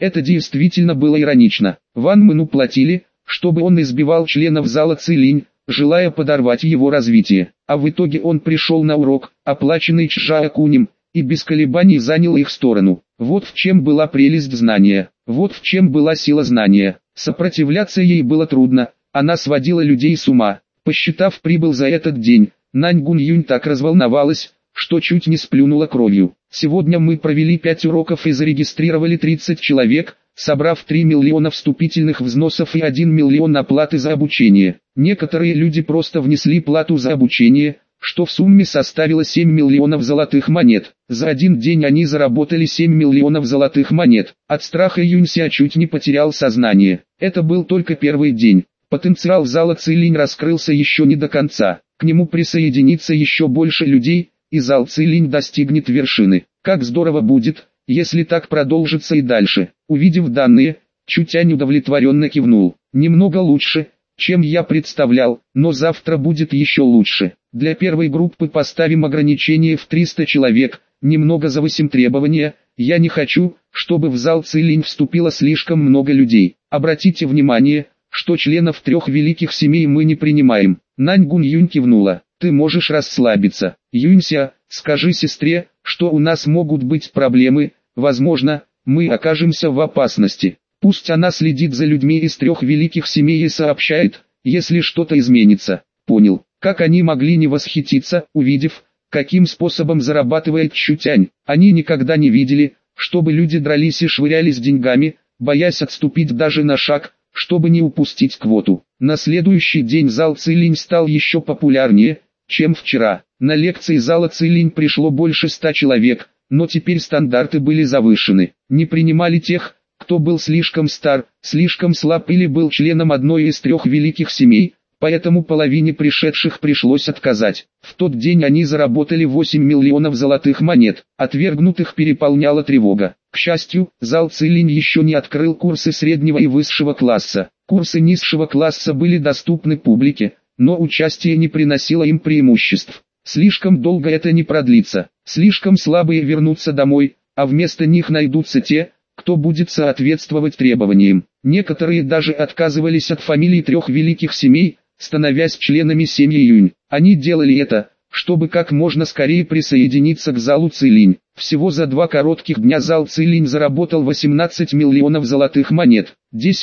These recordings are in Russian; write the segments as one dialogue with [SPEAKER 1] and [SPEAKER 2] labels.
[SPEAKER 1] Это действительно было иронично. Ван Мэну платили, чтобы он избивал членов зала Цилинь, желая подорвать его развитие. А в итоге он пришел на урок, оплаченный Чжаокунем, и без колебаний занял их сторону. Вот в чем была прелесть знания, вот в чем была сила знания. Сопротивляться ей было трудно, она сводила людей с ума. Посчитав прибыль за этот день, Нань Гунъюнь так разволновалась, что чуть не сплюнула кровью. Сегодня мы провели 5 уроков и зарегистрировали 30 человек, собрав 3 миллиона вступительных взносов и 1 миллион оплаты за обучение. Некоторые люди просто внесли плату за обучение, что в сумме составило 7 миллионов золотых монет. За один день они заработали 7 миллионов золотых монет. От страха Юнься чуть не потерял сознание. Это был только первый день. Потенциал зала Цилинь раскрылся еще не до конца. К нему присоединится еще больше людей, и зал Цилинь достигнет вершины. Как здорово будет, если так продолжится и дальше. Увидев данные, Чутянь удовлетворенно кивнул. Немного лучше, чем я представлял, но завтра будет еще лучше. Для первой группы поставим ограничение в 300 человек, немного завысим требования. Я не хочу, чтобы в зал Цилинь вступило слишком много людей. Обратите внимание, что членов 3 великих семей мы не принимаем. Нань Гунъюнь кивнула. Ты можешь расслабиться. Юнься, скажи сестре, что у нас могут быть проблемы, возможно, мы окажемся в опасности. Пусть она следит за людьми из 3 великих семей и сообщает, если что-то изменится. Понял. Как они могли не восхититься, увидев, каким способом зарабатывает Чутянь. Они никогда не видели, чтобы люди дрались и швырялись деньгами, боясь отступить даже на шаг, чтобы не упустить квоту. На следующий день зал Цилинь стал еще популярнее, чем вчера. На лекции зала Цилинь пришло больше 100 человек, но теперь стандарты были завышены. Не принимали тех, кто был слишком стар, слишком слаб или был членом одной из 3 великих семей, поэтому половине пришедших пришлось отказать. В тот день они заработали 8 миллионов золотых монет, отвергнутых переполняла тревога. К счастью, зал Цилинь еще не открыл курсы среднего и высшего класса. Курсы низшего класса были доступны публике, но участие не приносило им преимуществ. Слишком долго это не продлится, слишком слабые вернутся домой, а вместо них найдутся те, кто будет соответствовать требованиям. Некоторые даже отказывались от фамилий 3 великих семей, становясь членами семьи Юнь. Они делали это, чтобы как можно скорее присоединиться к залу Цилинь. Всего за 2 коротких дня зал Цилинь заработал 18 миллионов золотых монет.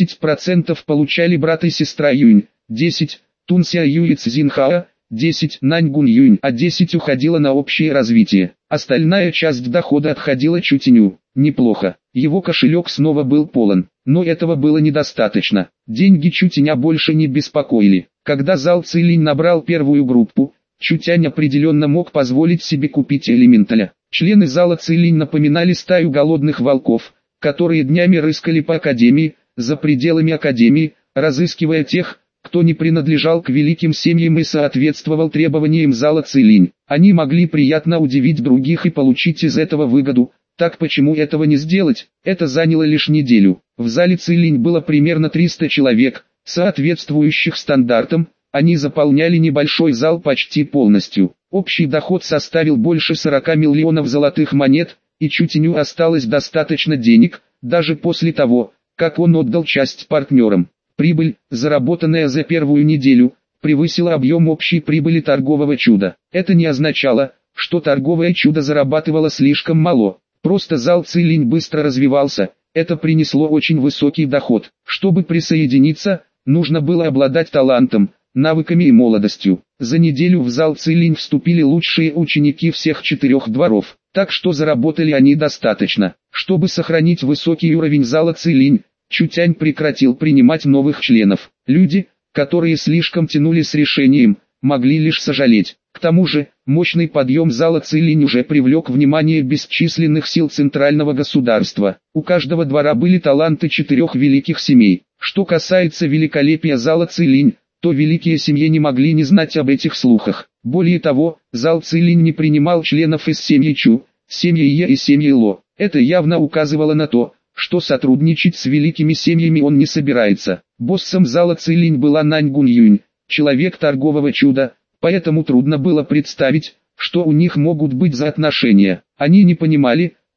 [SPEAKER 1] 10% получали брат и сестра Юнь, 10 Тунся Юй и Цзинхао, 10 Нань Гунъюнь, а 10 уходило на общее развитие. Остальная часть дохода отходила Чутяню. Неплохо. Его кошелек снова был полон, но этого было недостаточно. Деньги Чутяня больше не беспокоили. Когда зал Цилинь набрал первую группу, Чутянь определенно мог позволить себе купить элементаля. Члены зала Цилинь напоминали стаю голодных волков, которые днями рыскали по академии, за пределами академии, разыскивая тех, кто не принадлежал к великим семьям и соответствовал требованиям зала Цилинь. Они могли приятно удивить других и получить из этого выгоду. Так почему этого не сделать? Это заняло лишь неделю. В зале Цилинь было примерно 300 человек, соответствующих стандартам. Они заполняли небольшой зал почти полностью. Общий доход составил больше 40 миллионов золотых монет, и Чутяню осталось достаточно денег, даже после того, как он отдал часть партнерам. Прибыль, заработанная за первую неделю, превысила объем общей прибыли торгового чуда. Это не означало, что торговое чудо зарабатывало слишком мало. Просто зал Цилинь быстро развивался, это принесло очень высокий доход. Чтобы присоединиться, нужно было обладать талантом, навыками и молодостью. За неделю в зал Цилинь вступили лучшие ученики всех 4 дворов, так что заработали они достаточно. Чтобы сохранить высокий уровень зала Цилинь, Чутянь прекратил принимать новых членов. Люди, которые слишком тянули с решением, могли лишь сожалеть. К тому же, мощный подъем зала Цилинь уже привлек внимание бесчисленных сил центрального государства. У каждого двора были таланты 4 великих семей. Что касается великолепия зала Цилинь, то великие семьи не могли не знать об этих слухах. Более того, зал Цилинь не принимал членов из семьи Чу, семьи Е и семьи Ло. Это явно указывало на то, что сотрудничать с великими семьями он не собирается. Боссом зала Цилинь была Нань Гунъюнь, человек торгового чуда, поэтому трудно было представить, что у них могут быть за отношения. Они не понимали,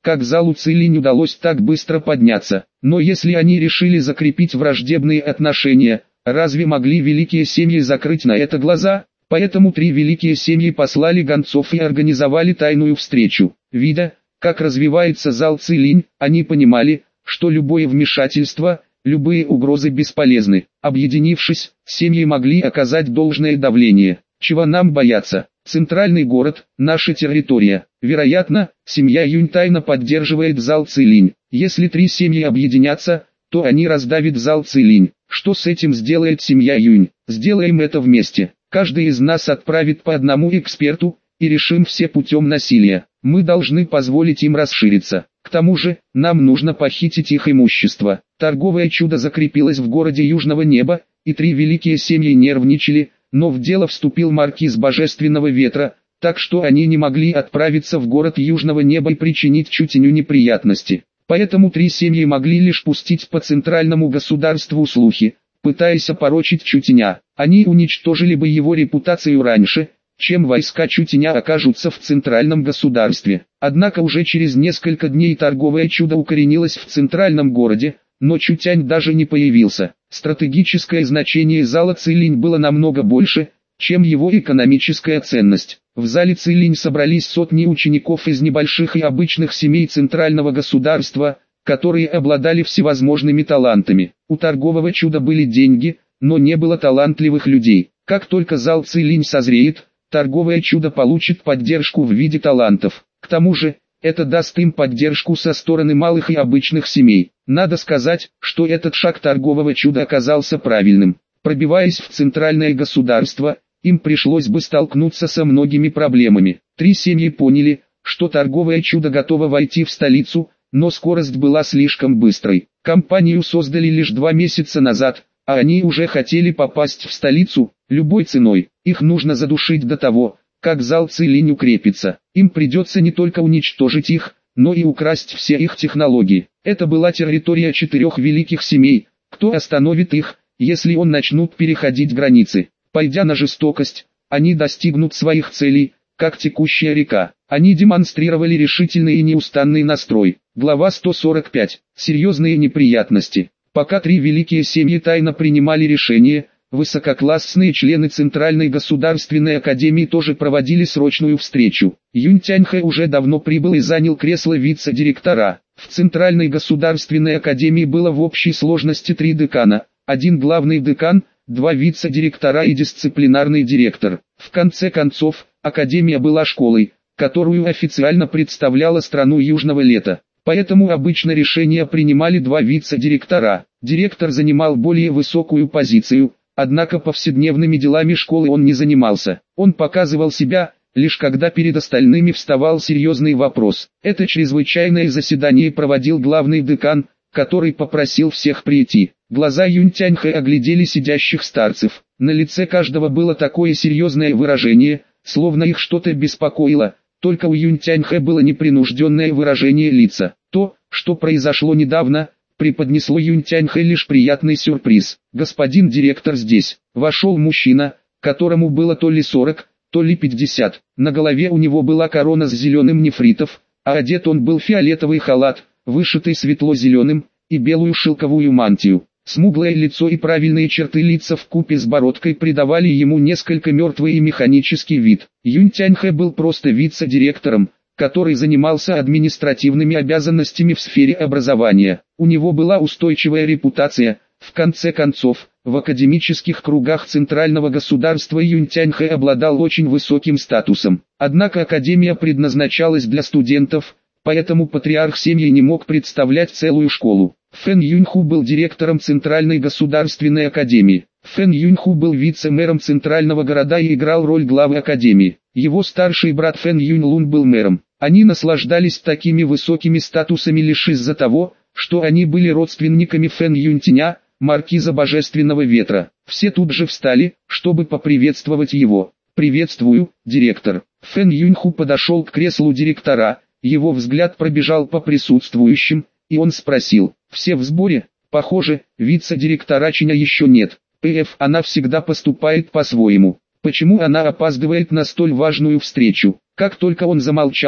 [SPEAKER 1] как залу Цилинь удалось так быстро подняться. Но если они решили закрепить враждебные отношения, разве могли великие семьи закрыть на это глаза? Поэтому три великие семьи послали гонцов и организовали тайную встречу. Видя, как развивается зал Цилинь, они понимали, что любое вмешательство, любые угрозы бесполезны. Объединившись, семьи могли оказать должное давление. Чего нам бояться? Центральный город – наша территория. Вероятно, семья Юнь тайно поддерживает зал Цилинь. Если три семьи объединятся, то они раздавят зал Цилинь. Что с этим сделает семья Юнь? Сделаем это вместе. Каждый из нас отправит по одному эксперту, и решим все путем насилия. Мы должны позволить им расшириться. К тому же, нам нужно похитить их имущество. Торговое чудо закрепилось в городе Южного Неба, и три великие семьи нервничали, но в дело вступил маркиз Божественного Ветра, так что они не могли отправиться в город Южного Неба и причинить Чутеню неприятности. Поэтому три семьи могли лишь пустить по центральному государству слухи, пытаясь опорочить Чутеня. Они уничтожили бы его репутацию раньше, чем войска Чутеня окажутся в центральном государстве. Однако уже через несколько дней торговое чудо укоренилось в центральном городе, но Чутянь даже не появился. Стратегическое значение зала Цилинь было намного больше, чем его экономическая ценность. В зале Цилинь собрались сотни учеников из небольших и обычных семей центрального государства, которые обладали всевозможными талантами. У торгового чуда были деньги, но не было талантливых людей. Как только зал Цилинь созреет, торговое чудо получит поддержку в виде талантов. К тому же, это даст им поддержку со стороны малых и обычных семей. Надо сказать, что этот шаг торгового чуда оказался правильным. Пробиваясь в центральное государство, им пришлось бы столкнуться со многими проблемами. Три семьи поняли, что торговое чудо готово войти в столицу, но скорость была слишком быстрой. Компанию создали лишь 2 месяца назад, а они уже хотели попасть в столицу, любой ценой. Их нужно задушить до того, как зал Цилинь укрепится. Им придется не только уничтожить их, но и украсть все их технологии. Это была территория 4 великих семей. Кто остановит их, если он начнут переходить границы? Пойдя на жестокость, они достигнут своих целей, как текущая река. Они демонстрировали решительный и неустанный настрой. Глава 145. Серьезные неприятности. Пока три великие семьи тайно принимали решения, высококлассные члены Центральной государственной академии тоже проводили срочную встречу. Юнь Тяньхэ уже давно прибыл и занял кресло вице-директора. В Центральной государственной академии было в общей сложности 3 декана, 1 главный декан, 2 вице-директора и дисциплинарный директор. В конце концов, академия была школой, которую официально представляла страну Южного Лета. Поэтому обычно решения принимали 2 вице-директора. Директор занимал более высокую позицию, однако повседневными делами школы он не занимался. Он показывал себя, лишь когда перед остальными вставал серьезный вопрос. Это чрезвычайное заседание проводил главный декан, который попросил всех прийти. Глаза Юнь Тяньхэ оглядели сидящих старцев. На лице каждого было такое серьезное выражение, словно их что-то беспокоило. Только у Юнь Тяньхэ было непринужденное выражение лица. То, что произошло недавно, преподнесло Юнь Тяньхэ лишь приятный сюрприз. «Господин директор здесь». Вошел мужчина, которому было то ли 40, то ли 50. На голове у него была корона с зеленым нефритов, а одет он был в фиолетовый халат, вышитый светло-зеленым, и белую шелковую мантию. Смуглое лицо и правильные черты лица вкупе с бородкой придавали ему несколько мертвый и механический вид. Юнь Тяньхэ был просто вице-директором, который занимался административными обязанностями в сфере образования. У него была устойчивая репутация. В конце концов, в академических кругах центрального государства Юнь Тяньхэ обладал очень высоким статусом. Однако академия предназначалась для студентов, поэтому патриарх семьи не мог представлять целую школу. Фэн Юньху был директором Центральной государственной академии. Фэн Юньху был вице-мэром центрального города и играл роль главы академии. Его старший брат Фэн Юньлун был мэром. Они наслаждались такими высокими статусами лишь из-за того, что они были родственниками Фэн Юньтиня, маркиза Божественного Ветра. Все тут же встали, чтобы поприветствовать его. «Приветствую, директор». Фэн Юньху подошел к креслу директора, его взгляд пробежал по присутствующим, и он спросил: «Все в сборе?» «Похоже, вице-директора Чиня еще нет. Она всегда поступает по-своему. Почему она опаздывает на столь важную встречу?» Как только он замолчал,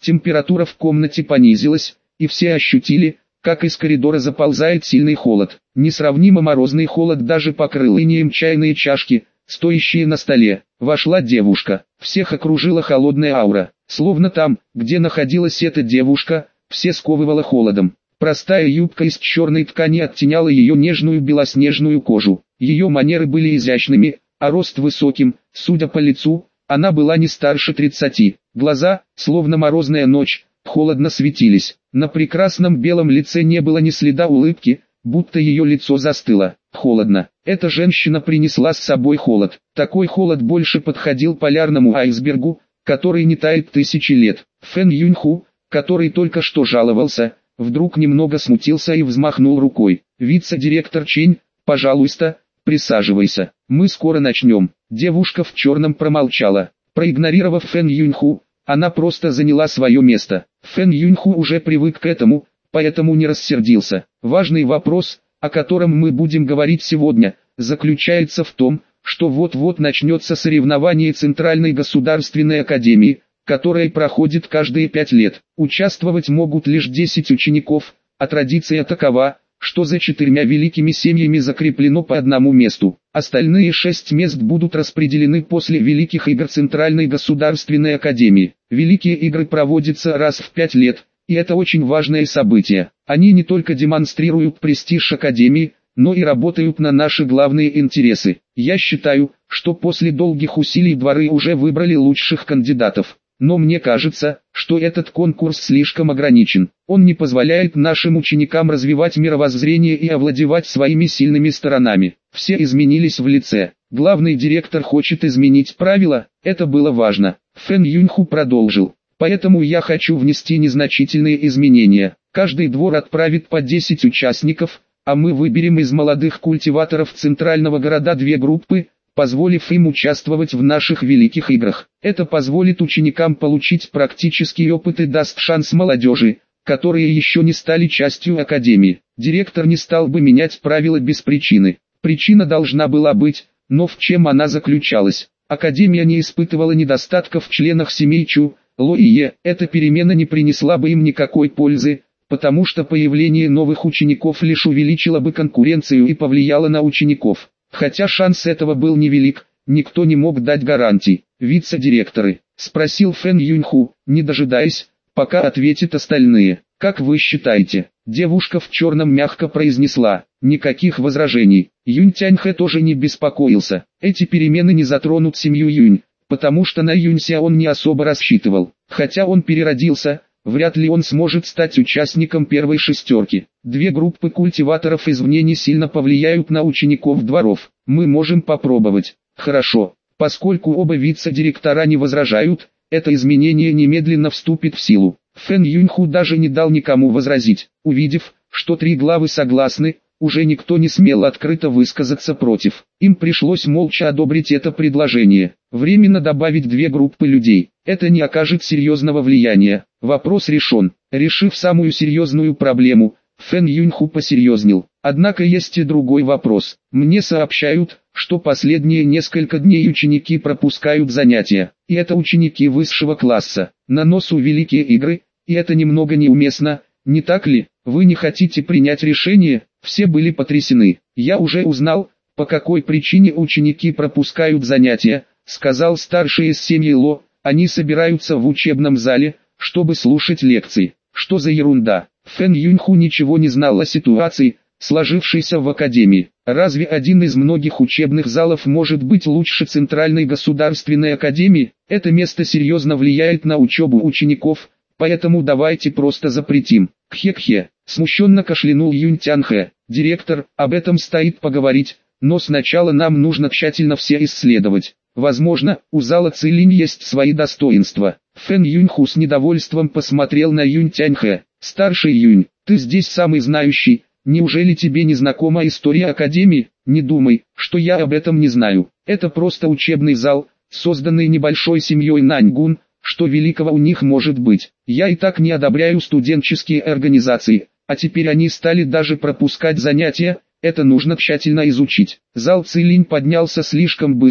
[SPEAKER 1] Температура в комнате понизилась, и все ощутили, как из коридора заползает сильный холод. Несравнимо морозный холод даже покрыл инеем чайные чашки, стоящие на столе. Вошла девушка. Всех окружила холодная аура. Словно там, где находилась эта девушка, все сковывало холодом. Простая юбка из черной ткани оттеняла ее нежную белоснежную кожу. Ее манеры были изящными, а рост высоким. Судя по лицу, она была не старше 30. Глаза, словно морозная ночь, холодно светились. На прекрасном белом лице не было ни следа улыбки, будто ее лицо застыло. Холодно. Эта женщина принесла с собой холод. Такой холод больше подходил полярному айсбергу, который не тает тысячи лет. Фэн Юньху, который только что жаловался, вдруг немного смутился и взмахнул рукой. «Вице-директор Чень, пожалуйста, присаживайся. Мы скоро начнем». Девушка в черном промолчала. Проигнорировав Фэн Юньху, она просто заняла свое место. Фэн Юньху уже привык к этому, поэтому не рассердился. Важный вопрос, о котором мы будем говорить сегодня, заключается в том, что вот-вот начнется соревнование Центральной государственной академии, которое проходит каждые 5 лет. Участвовать могут лишь 10 учеников, а традиция такова, что за 4 великими семьями закреплено по одному месту. Остальные 6 мест будут распределены после Великих игр Центральной государственной академии. Великие игры проводятся раз в 5 лет, и это очень важное событие. Они не только демонстрируют престиж академии, но и работают на наши главные интересы. Я считаю, что после долгих усилий дворы уже выбрали лучших кандидатов. Но мне кажется, что этот конкурс слишком ограничен. Он не позволяет нашим ученикам развивать мировоззрение и овладевать своими сильными сторонами. Все изменились в лице. Главный директор хочет изменить правила, это было важно. Фэн Юньху продолжил. Поэтому я хочу внести незначительные изменения. Каждый двор отправит по 10 участников, а мы выберем из молодых культиваторов центрального города 2 группы, позволив им участвовать в наших великих играх. Это позволит ученикам получить практический опыт и даст шанс молодежи, которые еще не стали частью академии. Директор не стал бы менять правила без причины. Причина должна была быть, но в чем она заключалась? Академия не испытывала недостатков в членах семей Чу, Ло и Е. Эта перемена не принесла бы им никакой пользы, потому что появление новых учеников лишь увеличило бы конкуренцию и повлияло на учеников. Хотя шанс этого был невелик, никто не мог дать гарантий. «Вице-директоры?» – спросил Фэн Юньху, не дожидаясь, пока ответят остальные. «Как вы считаете?» Девушка в черном мягко произнесла. Никаких возражений. Юнь Тяньхэ тоже не беспокоился. Эти перемены не затронут семью Юнь, потому что на Юнься он не особо рассчитывал. Хотя он переродился, вряд ли он сможет стать участником первой шестерки. 2 группы культиваторов извне не сильно повлияют на учеников дворов. Мы можем попробовать. Хорошо. Поскольку оба вице-директора не возражают, это изменение немедленно вступит в силу. Фэн Юньху даже не дал никому возразить. Увидев, что 3 главы согласны, уже никто не смел открыто высказаться против. Им пришлось молча одобрить это предложение. Временно добавить 2 группы людей. Это не окажет серьезного влияния. Вопрос решен. Решив самую серьезную проблему, Фэн Юньху посерьезнел. Однако есть и другой вопрос. Мне сообщают, что последние несколько дней ученики пропускают занятия. И это ученики высшего класса. На носу великие игры, и это немного неуместно, не так ли? Вы не хотите принять решение? Все были потрясены. Я уже узнал, по какой причине ученики пропускают занятия, сказал старший из семьи Ло. Они собираются в учебном зале, чтобы слушать лекции. Что за ерунда? Фэн Юньху ничего не знал о ситуации, сложившейся в академии. Разве один из многих учебных залов может быть лучше Центральной государственной академии? Это место серьезно влияет на учебу учеников, поэтому давайте просто запретим. Кхе-кхе, смущенно кашлянул Юнь Тяньхэ. Директор, об этом стоит поговорить, но сначала нам нужно тщательно все исследовать. Возможно, у зала Цилинь есть свои достоинства. Фэн Юньху с недовольством посмотрел на Юнь Тяньхэ. Старший Юнь, ты здесь самый знающий. Неужели тебе не знакома история Академии? Не думай, что я об этом не знаю. Это просто учебный зал, созданный небольшой семьей Наньгун. Что великого у них может быть? Я и так не одобряю студенческие организации, а теперь они стали даже пропускать занятия. Это нужно тщательно изучить. Зал Цилинь поднялся слишком быстро,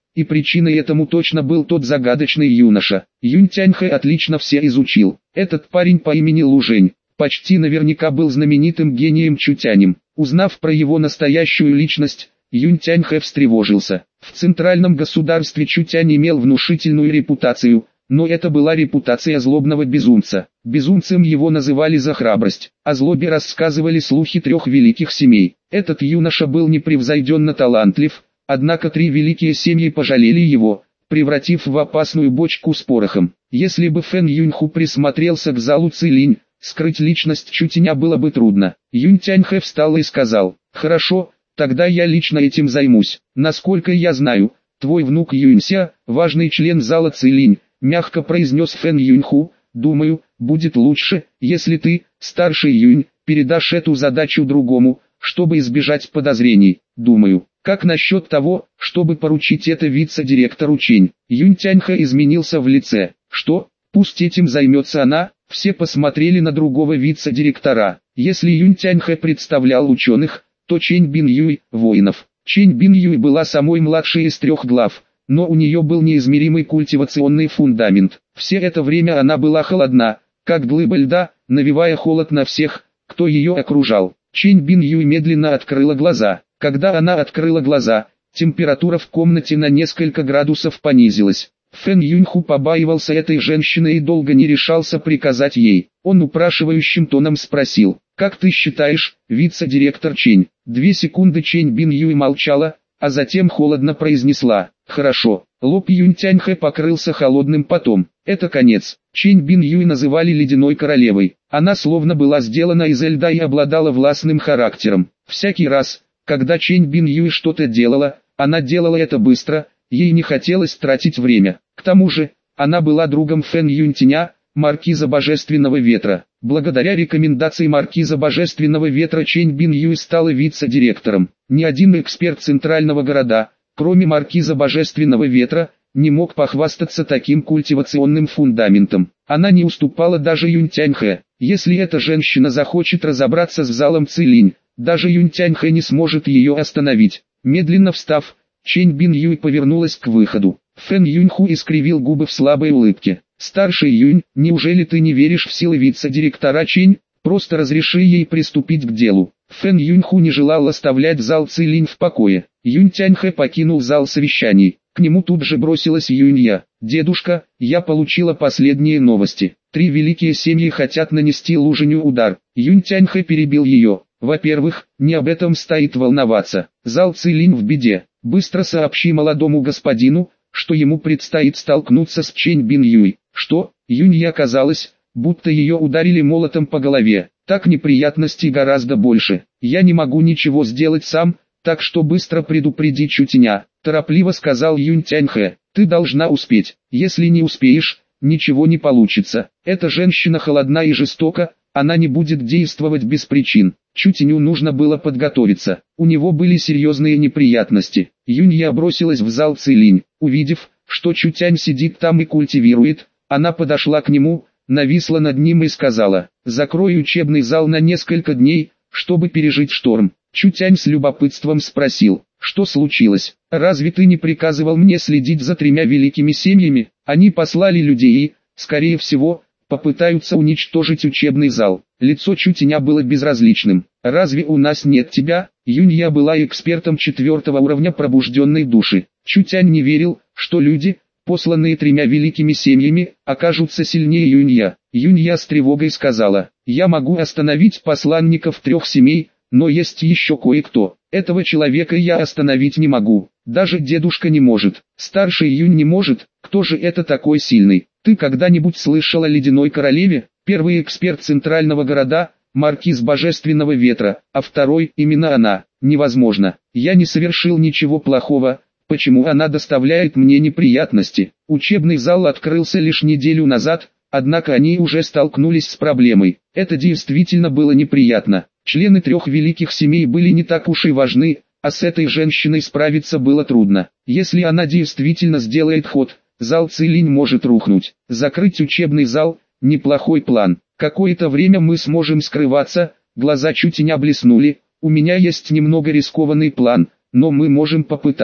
[SPEAKER 1] и причиной этому точно был тот загадочный юноша. Юнь Тяньхэ отлично все изучил. Этот парень по имени Лу Жень почти наверняка был знаменитым гением Чутянем. Узнав про его настоящую личность, Юнь Тяньхэ встревожился. В центральном государстве Чутянь имел внушительную репутацию, но это была репутация злобного безумца. Безумцем его называли за храбрость. О злобе рассказывали слухи 3 великих семей. Этот юноша был непревзойденно талантлив, однако 3 великие семьи пожалели его, превратив в опасную бочку с порохом. Если бы Фэн Юньху присмотрелся к залу Цилинь, скрыть личность Чутяня было бы трудно. Юнь Тяньхэ встал и сказал: «Хорошо, тогда я лично этим займусь. Насколько я знаю, твой внук Юнься, важный член зала Цилинь», мягко произнес Фэн Юньху. «Думаю, будет лучше, если ты, старший Юнь, передашь эту задачу другому, чтобы избежать подозрений. Думаю, как насчет того, чтобы поручить это вице-директору Чень?» Юнь Тяньхэ изменился в лице. «Что? Пусть этим займется она». Все посмотрели на другого вице-директора. Если Юнь Тяньхэ представлял ученых, то Чэнь Бин Юй – воинов. Чэнь Бин Юй была самой младшей из 3 глав, но у нее был неизмеримый культивационный фундамент. Все это время она была холодна, как глыба льда, навевая холод на всех, кто ее окружал. Чэнь Бин Юй медленно открыла глаза. Когда она открыла глаза, температура в комнате на несколько градусов понизилась. Фэн Юньху побаивался этой женщины и долго не решался приказать ей. Он упрашивающим тоном спросил: «Как ты считаешь, вице-директор Чень?» 2 секунды Чэнь Бин Юй молчала, а затем холодно произнесла: «Хорошо». Лоб Юнь Тяньхэ покрылся холодным потом. Это конец. Чэнь Бин Юй называли ледяной королевой. Она словно была сделана из льда и обладала властным характером. Всякий раз, когда Чэнь Бин Юй что-то делала, она делала это быстро. Ей не хотелось тратить время. К тому же, она была другом Фэн Юньтяня, маркиза Божественного Ветра. Благодаря рекомендации маркиза Божественного Ветра Чэнь Бин Юй стала вице-директором. Ни один эксперт центрального города, кроме маркиза Божественного Ветра, не мог похвастаться таким культивационным фундаментом. Она не уступала даже Юнь Тяньхэ. Если эта женщина захочет разобраться с залом Цилинь, даже Юнь Тяньхэ не сможет ее остановить. Медленно встав, Чэнь Бин Юй повернулась к выходу. Фэн Юньху искривил губы в слабой улыбке. «Старший Юнь, неужели ты не веришь в силы вице-директора Чэнь? Просто разреши ей приступить к делу». Фэн Юньху не желал оставлять зал Цилинь в покое. Юнь Тяньхэ покинул зал совещаний. К нему тут же бросилась Юнья. «Дедушка, я получила последние новости. 3 великие семьи хотят нанести Лу Женю удар». Юнь Тяньхэ перебил ее. «Во-первых, не об этом стоит волноваться. Зал Цилинь в беде. Быстро сообщи молодому господину, что ему предстоит столкнуться с Чэнь Бин Юй». Что? Юнья казалось, будто ее ударили молотом по голове. «Так неприятностей гораздо больше. Я не могу ничего сделать сам, так что быстро предупреди Чутяня», торопливо сказал Юнь Тяньхэ. «Ты должна успеть. Если не успеешь, ничего не получится. Эта женщина холодна и жестока, она не будет действовать без причин». Чутяню нужно было подготовиться. У него были серьезные неприятности. Юнья бросилась в зал Цилинь. Увидев, что Чутянь сидит там и культивирует, она подошла к нему, нависла над ним и сказала: «Закрой учебный зал на несколько дней, чтобы пережить шторм». Чутянь с любопытством спросил: «Что случилось? Разве ты не приказывал мне следить за 3 великими семьями? Они послали людей и, скорее всего, попытаются уничтожить учебный зал». Лицо Чутяня было безразличным. «Разве у нас нет тебя?» Юнья была экспертом 4-го уровня пробужденной души. Чутянь не верил, что люди, посланные 3 великими семьями, окажутся сильнее Юнья. Юнья с тревогой сказала: «Я могу остановить посланников 3 семей, но есть еще кое-кто. Этого человека я остановить не могу. Даже дедушка не может. Старший Юнь не может. Кто же это такой сильный? Ты когда-нибудь слышал о ледяной королеве? Первый эксперт центрального города, маркиз Божественного Ветра, а второй, именно она. Невозможно. Я не совершил ничего плохого. Почему она доставляет мне неприятности?» Учебный зал открылся лишь неделю назад, однако они уже столкнулись с проблемой. Это действительно было неприятно. Члены 3 великих семей были не так уж и важны, а с этой женщиной справиться было трудно. Если она действительно сделает ход, зал Цилинь может рухнуть. Закрыть учебный зал – неплохой план. Какое-то время мы сможем скрываться. Глаза Чутяня блеснули. «У меня есть немного рискованный план, но мы можем попытаться».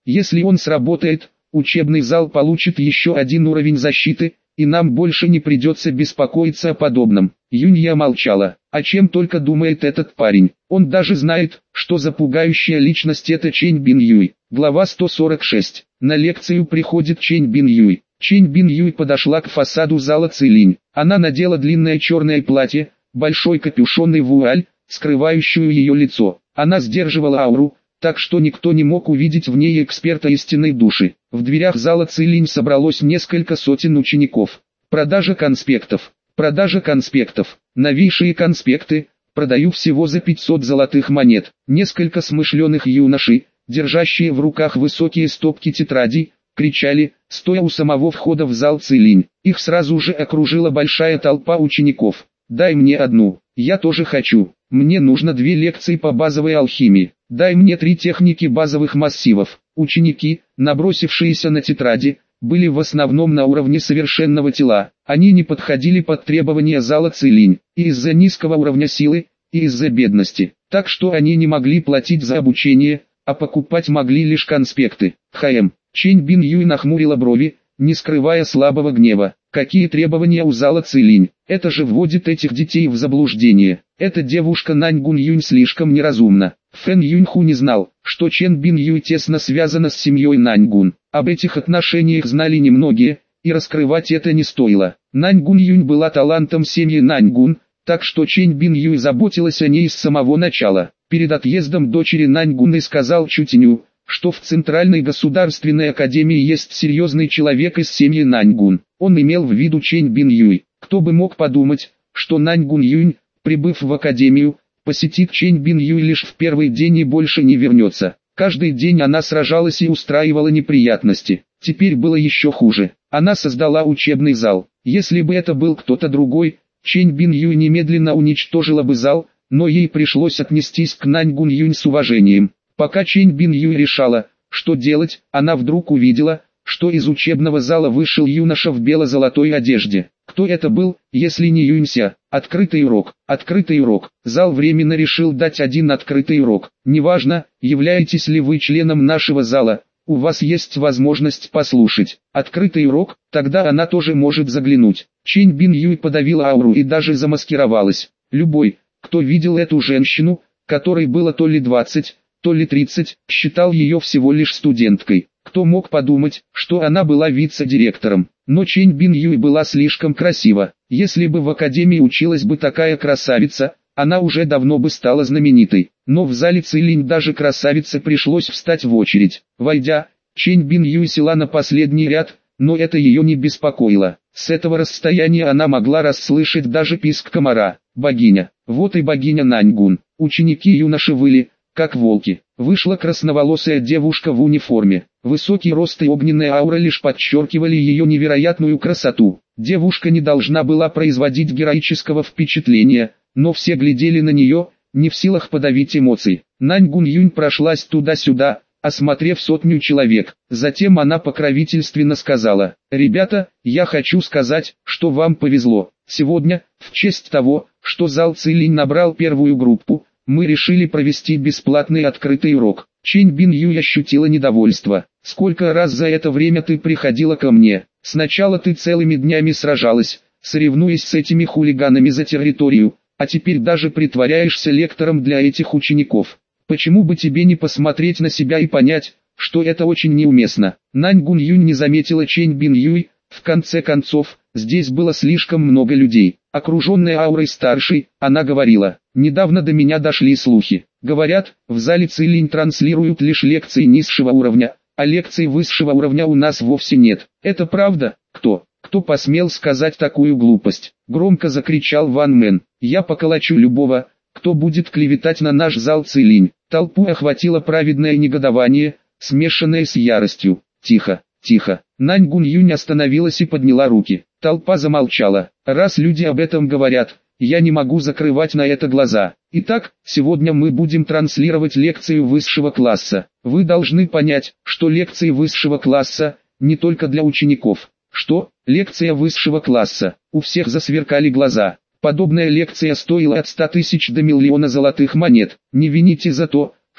[SPEAKER 1] Если он сработает, учебный зал получит еще один уровень защиты, и нам больше не придется беспокоиться о подобном. Юнья молчала. О чем только думает этот парень. Он даже знает, что за пугающая личность это Чэнь Бин Юй. Глава 146. На лекцию приходит Чэнь Бин Юй. Чэнь Бин Юй подошла к фасаду зала Цилинь. Она надела длинное черное платье, большой капюшон и вуаль, скрывающую ее лицо. Она сдерживала ауру, так что никто не мог увидеть в ней эксперта истинной души. В дверях зала Цилинь собралось несколько сотен учеников. Продажа конспектов. Продажа конспектов. Новейшие конспекты. Продаю всего за 500 золотых монет. Несколько смышленых юношей, держащие в руках высокие стопки тетрадей, кричали, стоя у самого входа в зал Цилинь. Их сразу же окружила большая толпа учеников. «Дай мне одну, я тоже хочу. Мне нужно 2 лекции по базовой алхимии. Дай мне 3 техники базовых массивов». Ученики, набросившиеся на тетради, были в основном на уровне совершенного тела. Они не подходили под требования зала Цилинь, и из-за низкого уровня силы, и из-за бедности. Так что они не могли платить за обучение, а покупать могли лишь конспекты. Чэнь Бин Юй нахмурила брови, не скрывая слабого гнева. Какие требования у зала Цилинь? Это же вводит этих детей в заблуждение. Эта девушка Нань Гун Юнь слишком неразумна. Фэн Юньху не знал, что Чэнь Бин Юй тесно связана с семьей Нань Гун. Об этих отношениях знали немногие, и раскрывать это не стоило. Нань Гун Юнь была талантом семьи Нань Гун, так что Чэнь Бин Юй заботилась о ней с самого начала. Перед отъездом дочери Нань Гун и сказал Чутиню, что в Центральной государственной академии есть серьезный человек из семьи Нань Гун. Он имел в виду Чэнь Бин Юй. Кто бы мог подумать, что Нань Гун Юнь, прибыв в академию, посетит Чэнь Бин Юй лишь в первый день и больше не вернется. Каждый день она сражалась и устраивала неприятности. Теперь было еще хуже. Она создала учебный зал. Если бы это был кто-то другой, Чэнь Бин Юй немедленно уничтожила бы зал, но ей пришлось отнестись к Нань Гун Юнь с уважением. Пока Чэнь Бин Юй решала, что делать, она вдруг увидела, что из учебного зала вышел юноша в бело-золотой одежде. Кто это был, если не Юнься? Открытый урок. Открытый урок. Зал временно решил дать один открытый урок. Неважно, являетесь ли вы членом нашего зала, у вас есть возможность послушать. Открытый урок, тогда она тоже может заглянуть. Чэнь Бин Юй подавила ауру и даже замаскировалась. Любой, кто видел эту женщину, которой было то ли 20, то ли 30, считал ее всего лишь студенткой. Кто мог подумать, что она была вице-директором? Но Чэнь Бин Юй была слишком красива. Если бы в академии училась бы такая красавица, она уже давно бы стала знаменитой. Но в зале Цилинь даже красавице пришлось встать в очередь. Войдя, Чэнь Бин Юй села на последний ряд, но это ее не беспокоило. С этого расстояния она могла расслышать даже писк комара. Богиня. Вот и богиня Нань Гун. Ученики юноши выли, как волки. Вышла красноволосая девушка в униформе. Высокий рост и огненная аура лишь подчеркивали ее невероятную красоту. Девушка не должна была производить героического впечатления, но все глядели на нее, не в силах подавить эмоций. Нань Гун Юнь прошлась туда-сюда, осмотрев сотню человек. Затем она покровительственно сказала: «Ребята, я хочу сказать, что вам повезло. Сегодня, в честь того, что зал Цилинь набрал первую группу, мы решили провести бесплатный открытый урок». Чэнь Бин Юй ощутила недовольство. «Сколько раз за это время ты приходила ко мне? Сначала ты целыми днями сражалась, соревнуясь с этими хулиганами за территорию, а теперь даже притворяешься лектором для этих учеников. Почему бы тебе не посмотреть на себя и понять, что это очень неуместно?» Нань Гун Юнь не заметила Чэнь Бин Юй. В конце концов, здесь было слишком много людей. Окруженная аурой старшей, она говорила: «Недавно до меня дошли слухи. Говорят, в зале Цилинь транслируют лишь лекции низшего уровня, а лекций высшего уровня у нас вовсе нет. Это правда?» Кто посмел сказать такую глупость? Громко закричал Ван Мэн. «Я поколочу любого, кто будет клеветать на наш зал Цилинь». Толпу охватило праведное негодование, смешанное с яростью. «Тихо, тихо». Нань Гун Юнь остановилась и подняла руки. Толпа замолчала. «Раз люди об этом говорят, я не могу закрывать на это глаза. Итак, сегодня мы будем транслировать лекцию высшего класса. Вы должны понять, что лекции высшего класса не только для учеников». «Что? Лекция высшего класса?» У всех засверкали глаза. Подобная лекция стоила от 100 тысяч до миллиона золотых монет. Не вините за то,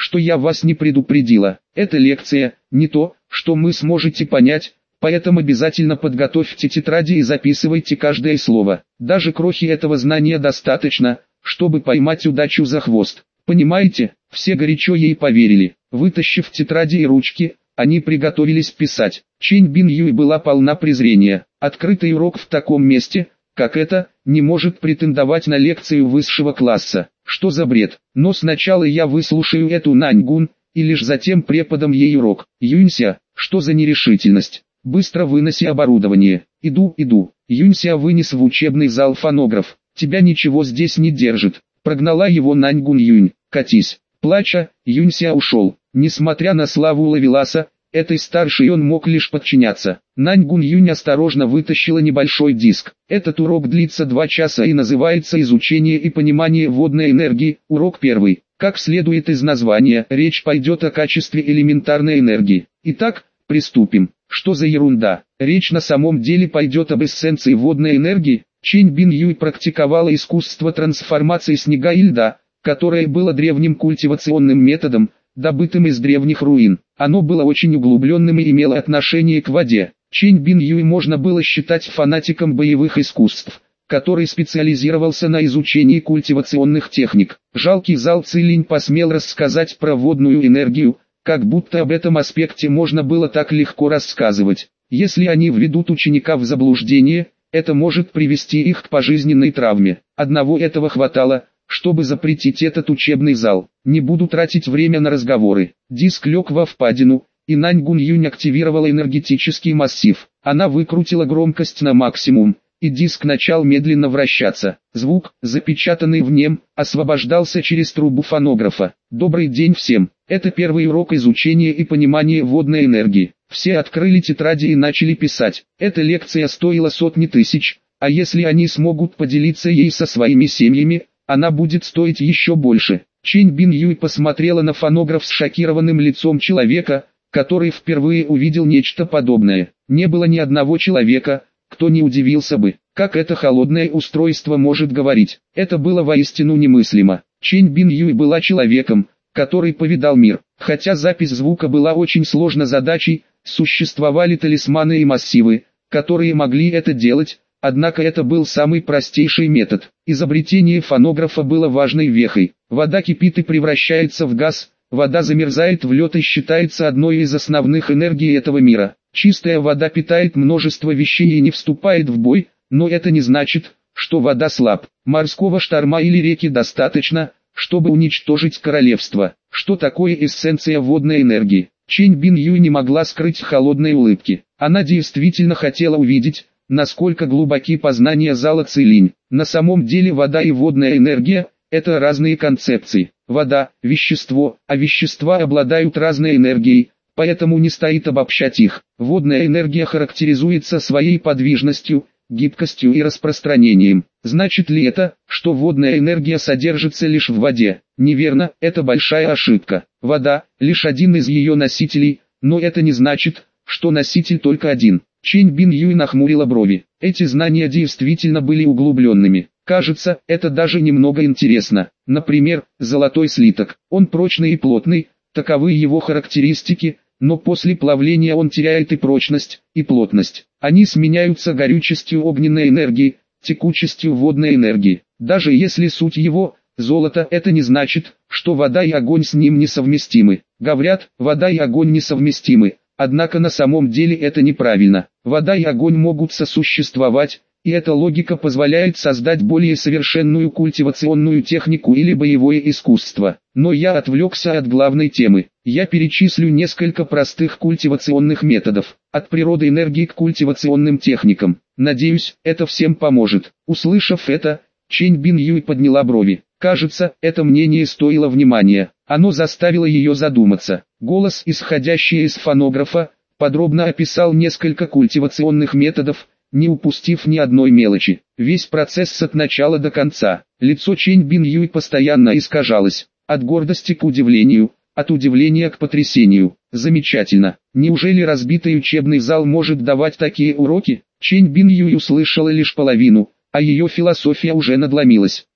[SPEAKER 1] что я вас не предупредила. Эта лекция не то, что вы сможете понять, поэтому обязательно подготовьте тетради и записывайте каждое слово. Даже крохи этого знания достаточно, чтобы поймать удачу за хвост. Понимаете? Все горячо ей поверили. Вытащив тетради и ручки, они приготовились писать. Чэнь Бин Юй была полна презрения. Открытый урок в таком месте, как это, не может претендовать на лекцию высшего класса. Что за бред? Но сначала я выслушаю эту Наньгун, и лишь затем преподам ей урок. Юнься, что за нерешительность? Быстро выноси оборудование. Иду. Юнься вынес в учебный зал фонограф. Тебя ничего здесь не держит. Прогнала его Наньгун Юнь. Катись. Плача, Юнься ушел. Несмотря на славу Лавеласа, этой старшей он мог лишь подчиняться. Наньгун Юнь осторожно вытащила небольшой диск. Этот урок длится 2 часа и называется «Изучение и понимание водной энергии». Урок 1. Как следует из названия, речь пойдет о качестве элементарной энергии. Итак, приступим. Что за ерунда? Речь на самом деле пойдет об эссенции водной энергии. Чэнь Бин Юй практиковала искусство трансформации снега и льда, которое было древним культивационным методом, добытым из древних руин. Оно было очень углубленным и имело отношение к воде. Чэнь Бин Юй можно было считать фанатиком боевых искусств, который специализировался на изучении культивационных техник. Жалкий зал Цилинь посмел рассказать про водную энергию, как будто об этом аспекте можно было так легко рассказывать. Если они введут ученика в заблуждение, это может привести их к пожизненной травме. Одного этого хватало, чтобы запретить этот учебный зал. Не буду тратить время на разговоры. Диск лег во впадину, и Наньгун Юнь активировала энергетический массив. Она выкрутила громкость на максимум, и диск начал медленно вращаться. Звук, запечатанный в нем, освобождался через трубу фонографа. Добрый день всем. Это первый урок изучения и понимания водной энергии. Все открыли тетради и начали писать. Эта лекция стоила сотни тысяч, а если они смогут поделиться ей со своими семьями, она будет стоить еще больше. Чэнь Бин Юй посмотрела на фонограф с шокированным лицом человека, который впервые увидел нечто подобное. Не было ни одного человека, кто не удивился бы, как это холодное устройство может говорить. Это было воистину немыслимо. Чэнь Бин Юй была человеком, который повидал мир. Хотя запись звука была очень сложной задачей, существовали талисманы и массивы, которые могли это делать, однако это был самый простейший метод. Изобретение фонографа было важной вехой. Вода кипит и превращается в газ, вода замерзает в лед и считается одной из основных энергий этого мира. Чистая вода питает множество вещей и не вступает в бой, но это не значит, что вода слаб. Морского шторма или реки достаточно, чтобы уничтожить королевство. Что такое эссенция водной энергии? Чэнь Бин Юй не могла скрыть холодной улыбки. Она действительно хотела увидеть, насколько глубоки познания зала Цилинь. На самом деле вода и водная энергия – это разные концепции. Вода – вещество, а вещества обладают разной энергией, поэтому не стоит обобщать их. Водная энергия характеризуется своей подвижностью, гибкостью и распространением. Значит ли это, что водная энергия содержится лишь в воде? Неверно, это большая ошибка. Вода – лишь один из ее носителей, но это не значит, что носитель только один. Чэнь Бин Юй нахмурила брови. Эти знания действительно были углубленными. Кажется, это даже немного интересно. Например, золотой слиток. Он прочный и плотный, таковы его характеристики, но после плавления он теряет и прочность, и плотность. Они сменяются горючестью огненной энергии, текучестью водной энергии. Даже если суть его – золото, это не значит, что вода и огонь с ним несовместимы. Говорят, вода и огонь несовместимы, однако на самом деле это неправильно. Вода и огонь могут сосуществовать, и эта логика позволяет создать более совершенную культивационную технику или боевое искусство. Но я отвлекся от главной темы. Я перечислю несколько простых культивационных методов, от природы энергии к культивационным техникам. Надеюсь, это всем поможет. Услышав это, Чэнь Бин Юй подняла брови. Кажется, это мнение стоило внимания. Оно заставило ее задуматься. Голос, исходящий из фонографа, подробно описал несколько культивационных методов, не упустив ни одной мелочи. Весь процесс от начала до конца. Лицо Чэнь Бин Юй постоянно искажалось. От гордости к удивлению, от удивления к потрясению. Замечательно. Неужели разбитый учебный зал может давать такие уроки? Чэнь Бин Юй услышала лишь половину, а ее философия уже надломилась.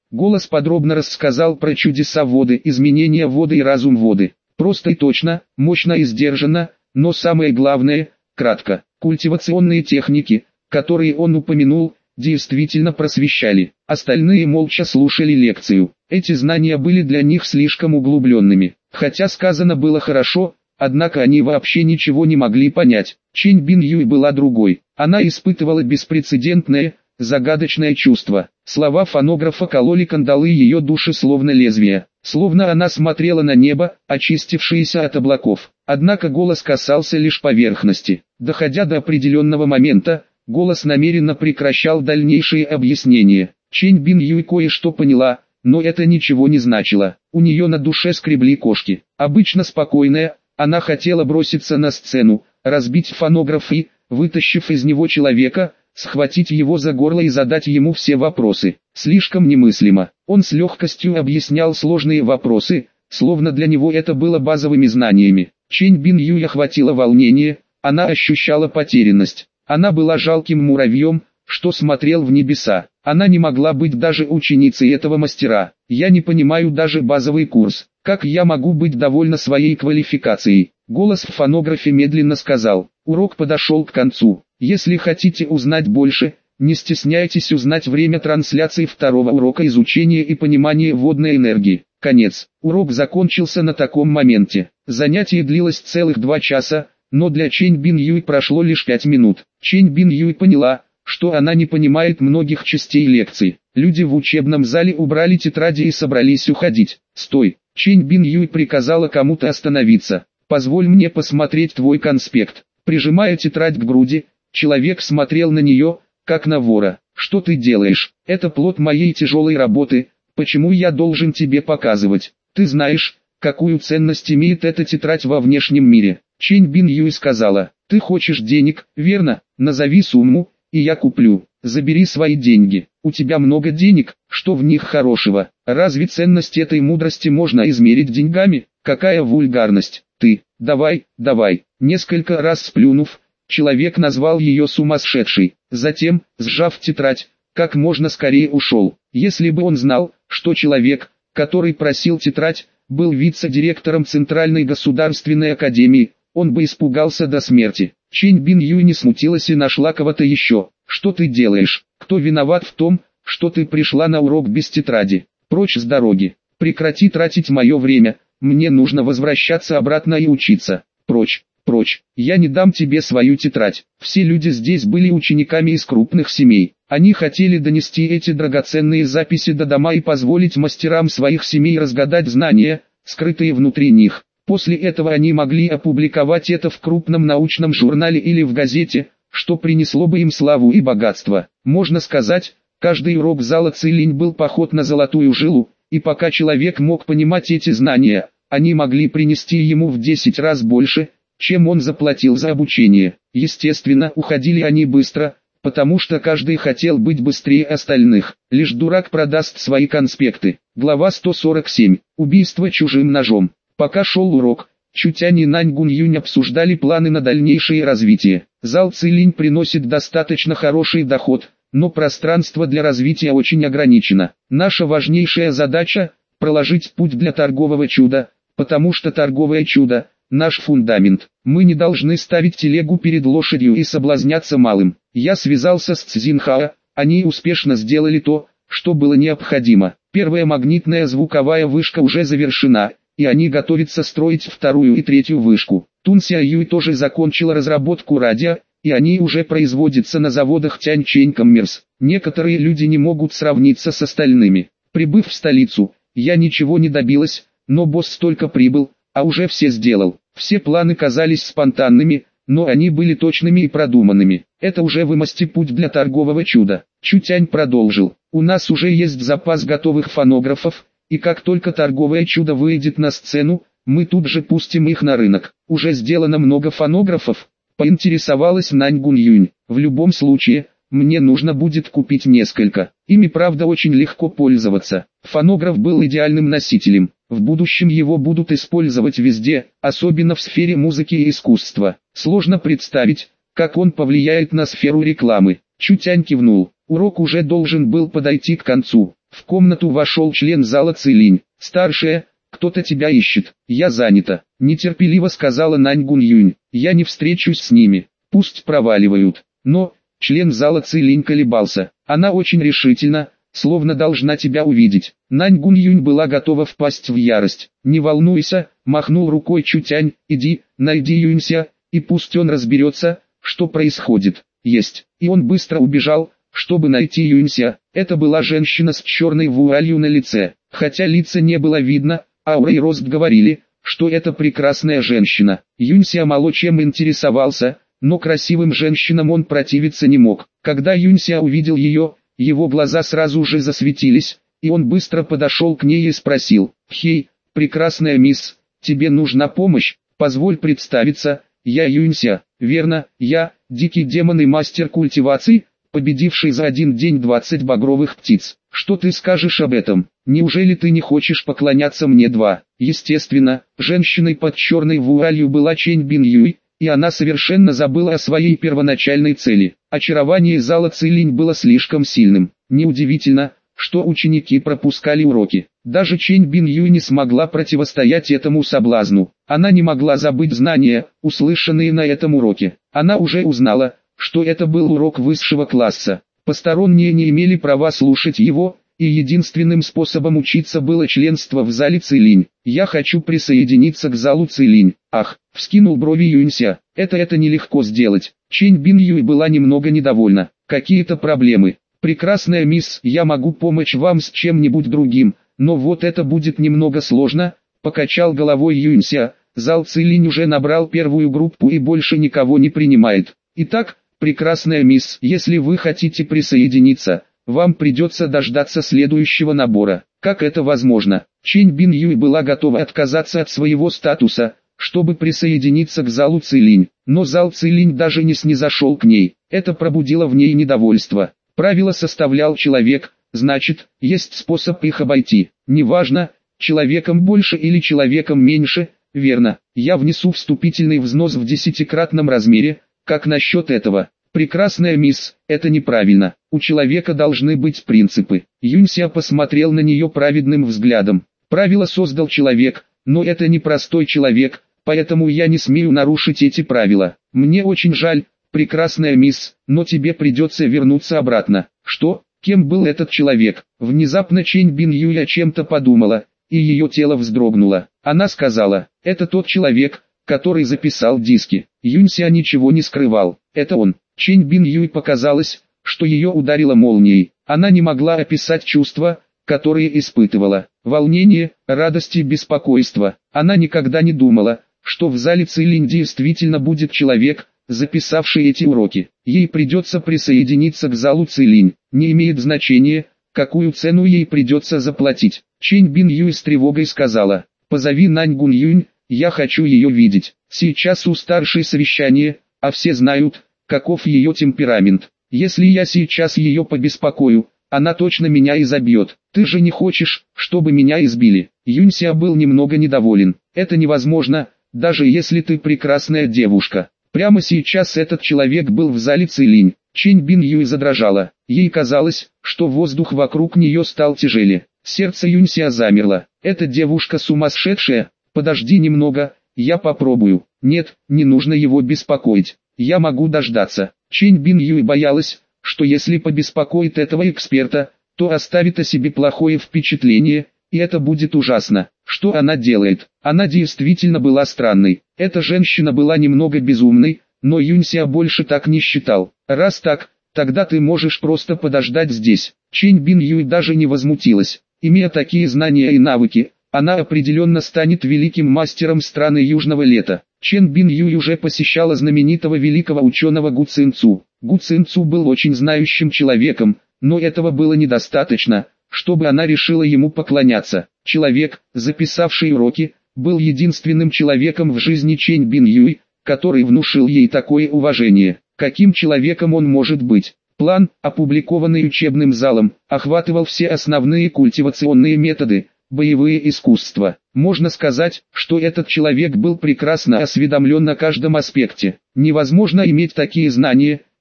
[SPEAKER 1] Голос подробно рассказал про чудеса воды, изменения воды и разум воды. Просто и точно, мощно и сдержанно, но самое главное, кратко. Культивационные техники, которые он упомянул, действительно просвещали. Остальные молча слушали лекцию. Эти знания были для них слишком углубленными. Хотя сказано было хорошо, однако они вообще ничего не могли понять. Чэнь Бин Юй была другой. Она испытывала беспрецедентное, загадочное чувство. Слова фонографа кололи кандалы ее души словно лезвия. Словно она смотрела на небо, очистившееся от облаков. Однако голос касался лишь поверхности. Доходя до определенного момента, голос намеренно прекращал дальнейшие объяснения. Чэнь Бин Юй кое-что поняла, но это ничего не значило. У нее на душе скребли кошки. Обычно спокойная, она хотела броситься на сцену, разбить фонограф и, вытащив из него человека, схватить его за горло и задать ему все вопросы. Слишком немыслимо. Он с легкостью объяснял сложные вопросы, словно для него это было базовыми знаниями. Чэнь Бин Юй охватило волнение, она ощущала потерянность. Она была жалким муравьем, что смотрел в небеса. Она не могла быть даже ученицей этого мастера. Я не понимаю даже базовый курс. Как я могу быть довольна своей квалификацией? Голос в фонографе медленно сказал. Урок подошел к концу. Если хотите узнать больше, не стесняйтесь узнать время трансляции второго урока изучения и понимания водной энергии. Конец. Урок закончился на таком моменте. Занятие длилось целых 2 часа, но для Чэнь Бин Юй прошло лишь 5 минут. Чэнь Бин Юй поняла, что она не понимает многих частей лекции. Люди в учебном зале убрали тетради и собрались уходить. «Стой!» Чэнь Бин Юй приказала кому-то остановиться. «Позволь мне посмотреть твой конспект». Прижимая тетрадь к груди, человек смотрел на нее, как на вора. «Что ты делаешь? Это плод моей тяжелой работы, почему я должен тебе показывать? Ты знаешь, какую ценность имеет эта тетрадь во внешнем мире?» Чэнь Бин Юй сказала. «Ты хочешь денег, верно? Назови сумму, и я куплю. Забери свои деньги. У тебя много денег, что в них хорошего? Разве ценность этой мудрости можно измерить деньгами? Какая вульгарность! Ты, давай!» Несколько раз сплюнув, человек назвал ее сумасшедшей. Затем, сжав тетрадь, как можно скорее ушел. Если бы он знал, что человек, который просил тетрадь, был вице-директором Центральной государственной академии, он бы испугался до смерти. Чэнь Бин Юй не смутилась и нашла кого-то еще. «Что ты делаешь? Кто виноват в том, что ты пришла на урок без тетради? Прочь с дороги. Прекрати тратить мое время, мне нужно возвращаться обратно и учиться. Прочь, прочь, я не дам тебе свою тетрадь». Все люди здесь были учениками из крупных семей. Они хотели донести эти драгоценные записи до дома и позволить мастерам своих семей разгадать знания, скрытые внутри них. После этого они могли опубликовать это в крупном научном журнале или в газете, что принесло бы им славу и богатство. Можно сказать, каждый урок зала Цилинь был поход на золотую жилу, и пока человек мог понимать эти знания, они могли принести ему в 10 раз больше, чем он заплатил за обучение. Естественно, уходили они быстро, потому что каждый хотел быть быстрее остальных. Лишь дурак продаст свои конспекты. Глава 147. Убийство чужим ножом. Пока шел урок, Чутянь и Нань Гунь-Юнь обсуждали планы на дальнейшее развитие. Зал Цилинь приносит достаточно хороший доход, но пространство для развития очень ограничено. Наша важнейшая задача – проложить путь для торгового чуда, потому что торговое чудо – наш фундамент. Мы не должны ставить телегу перед лошадью и соблазняться малым. Я связался с Цзинхао, они успешно сделали то, что было необходимо. Первая магнитная звуковая вышка уже завершена, и они готовятся строить вторую и третью вышку. Тун Ся Юй тоже закончила разработку радио, и они уже производятся на заводах Тяньчэнь Коммерс. Некоторые люди не могут сравниться с остальными. Прибыв в столицу, я ничего не добилась, но босс только прибыл, а уже все сделал. Все планы казались спонтанными, но они были точными и продуманными. Это уже вымости путь для торгового чуда. Чутянь продолжил. У нас уже есть запас готовых фонографов, и как только торговое чудо выйдет на сцену, мы тут же пустим их на рынок. Уже сделано много фонографов, поинтересовалась Нань Гунь-Юнь. В любом случае, мне нужно будет купить несколько. Ими правда очень легко пользоваться. Фонограф был идеальным носителем. В будущем его будут использовать везде, особенно в сфере музыки и искусства. Сложно представить, как он повлияет на сферу рекламы. Чутянь кивнул. Урок уже должен был подойти к концу. В комнату вошел член зала Цилинь. «Старшая, кто-то тебя ищет». «Я занята», — нетерпеливо сказала Нань Гуньюнь. «Я не встречусь с ними, пусть проваливают». Но, член зала Цилинь колебался. «Она очень решительна, словно должна тебя увидеть». Нань Гуньюнь была готова впасть в ярость. «Не волнуйся», — махнул рукой Чутянь, «иди, найди Юнься, и пусть он разберется, что происходит». «Есть». И он быстро убежал, чтобы найти Юнься. Это была женщина с черной вуалью на лице. Хотя лица не было видно, аура и рост говорили, что это прекрасная женщина. Юнься мало чем интересовался, но красивым женщинам он противиться не мог. Когда Юнься увидел ее, его глаза сразу же засветились, и он быстро подошел к ней и спросил: «Хей, прекрасная мисс, тебе нужна помощь? Позволь представиться, я Юнься». «Верно, я, дикий демон и мастер культивации, победивший за один день 20 багровых птиц. Что ты скажешь об этом? Неужели ты не хочешь поклоняться мне?» Естественно, женщиной под черной вуалью была Чэнь Бин Юй, и она совершенно забыла о своей первоначальной цели. Очарование зала Цилинь было слишком сильным. Неудивительно, что ученики пропускали уроки. Даже Чэнь Бин Юй не смогла противостоять этому соблазну. Она не могла забыть знания, услышанные на этом уроке. Она уже узнала, что это был урок высшего класса. Посторонние не имели права слушать его, и единственным способом учиться было членство в зале Цилинь. «Я хочу присоединиться к залу Цилинь». «Ах!» — вскинул брови Юнься. «Это нелегко сделать». Чэнь Бин Юй была немного недовольна. «Какие-то проблемы?» «Прекрасная мисс, я могу помочь вам с чем-нибудь другим, но вот это будет немного сложно», — покачал головой Юнься. «Зал Цилинь уже набрал первую группу и больше никого не принимает. Итак, прекрасная мисс, если вы хотите присоединиться, вам придется дождаться следующего набора». «Как это возможно?» Чэнь Бин Юй была готова отказаться от своего статуса, чтобы присоединиться к залу Цилинь, но зал Цилинь даже не снизошел к ней. Это пробудило в ней недовольство. Правила составлял человек, значит, есть способ их обойти. Неважно, человеком больше или человеком меньше, верно, я внесу вступительный взнос в 10-кратном размере. Как насчет этого? «Прекрасная мисс, это неправильно. У человека должны быть принципы». Юнься посмотрел на нее праведным взглядом. «Правила создал человек, но это не простой человек, поэтому я не смею нарушить эти правила. Мне очень жаль, прекрасная мисс, но тебе придется вернуться обратно». «Что? Кем был этот человек?» Внезапно Чэнь Бин Юй о чем-то подумала, и ее тело вздрогнуло. Она сказала: «Это тот человек, который записал диски». Юнься ничего не скрывал. «Это он». Чэнь Бин Юй показалось, что ее ударило молнией. Она не могла описать чувства, которые испытывала. Волнение, радость и беспокойство. Она никогда не думала, что в зале Цилинь действительно будет человек, записавший эти уроки. Ей придется присоединиться к залу Цилинь. Не имеет значения, какую цену ей придется заплатить. Чэнь Бин Юй с тревогой сказала: «Позови Нань Гуньюнь, я хочу ее видеть». Сейчас у старшей совещание, а все знают, каков ее темперамент. Если я сейчас ее побеспокою, она точно меня изобьет. Ты же не хочешь, чтобы меня избили?» Юнься был немного недоволен. «Это невозможно, даже если ты прекрасная девушка». Прямо сейчас этот человек был в зале Цилинь. Чэнь Бин Юй задрожала. Ей казалось, что воздух вокруг нее стал тяжелее. Сердце Юнься замерло. «Эта девушка сумасшедшая? Подожди немного, я попробую». «Нет, не нужно его беспокоить. Я могу дождаться». Чэнь Бин Юй боялась, что если побеспокоит этого эксперта, то оставит о себе плохое впечатление, и это будет ужасно. Что она делает? Она действительно была странной. Эта женщина была немного безумной, но Юнься больше так не считал. «Раз так, тогда ты можешь просто подождать здесь». Чэнь Бин Юй даже не возмутилась. Имея такие знания и навыки, она определенно станет великим мастером страны Южного Лета. Чэнь Бин Юй уже посещала знаменитого великого ученого Гу Цинцу. Гу Цинцу был очень знающим человеком, но этого было недостаточно, чтобы она решила ему поклоняться. Человек, записавший уроки, был единственным человеком в жизни Чэнь Бин Юй, который внушил ей такое уважение. Каким человеком он может быть? План, опубликованный учебным залом, охватывал все основные культивационные методы, боевые искусства. Можно сказать, что этот человек был прекрасно осведомлен на каждом аспекте. Невозможно иметь такие знания,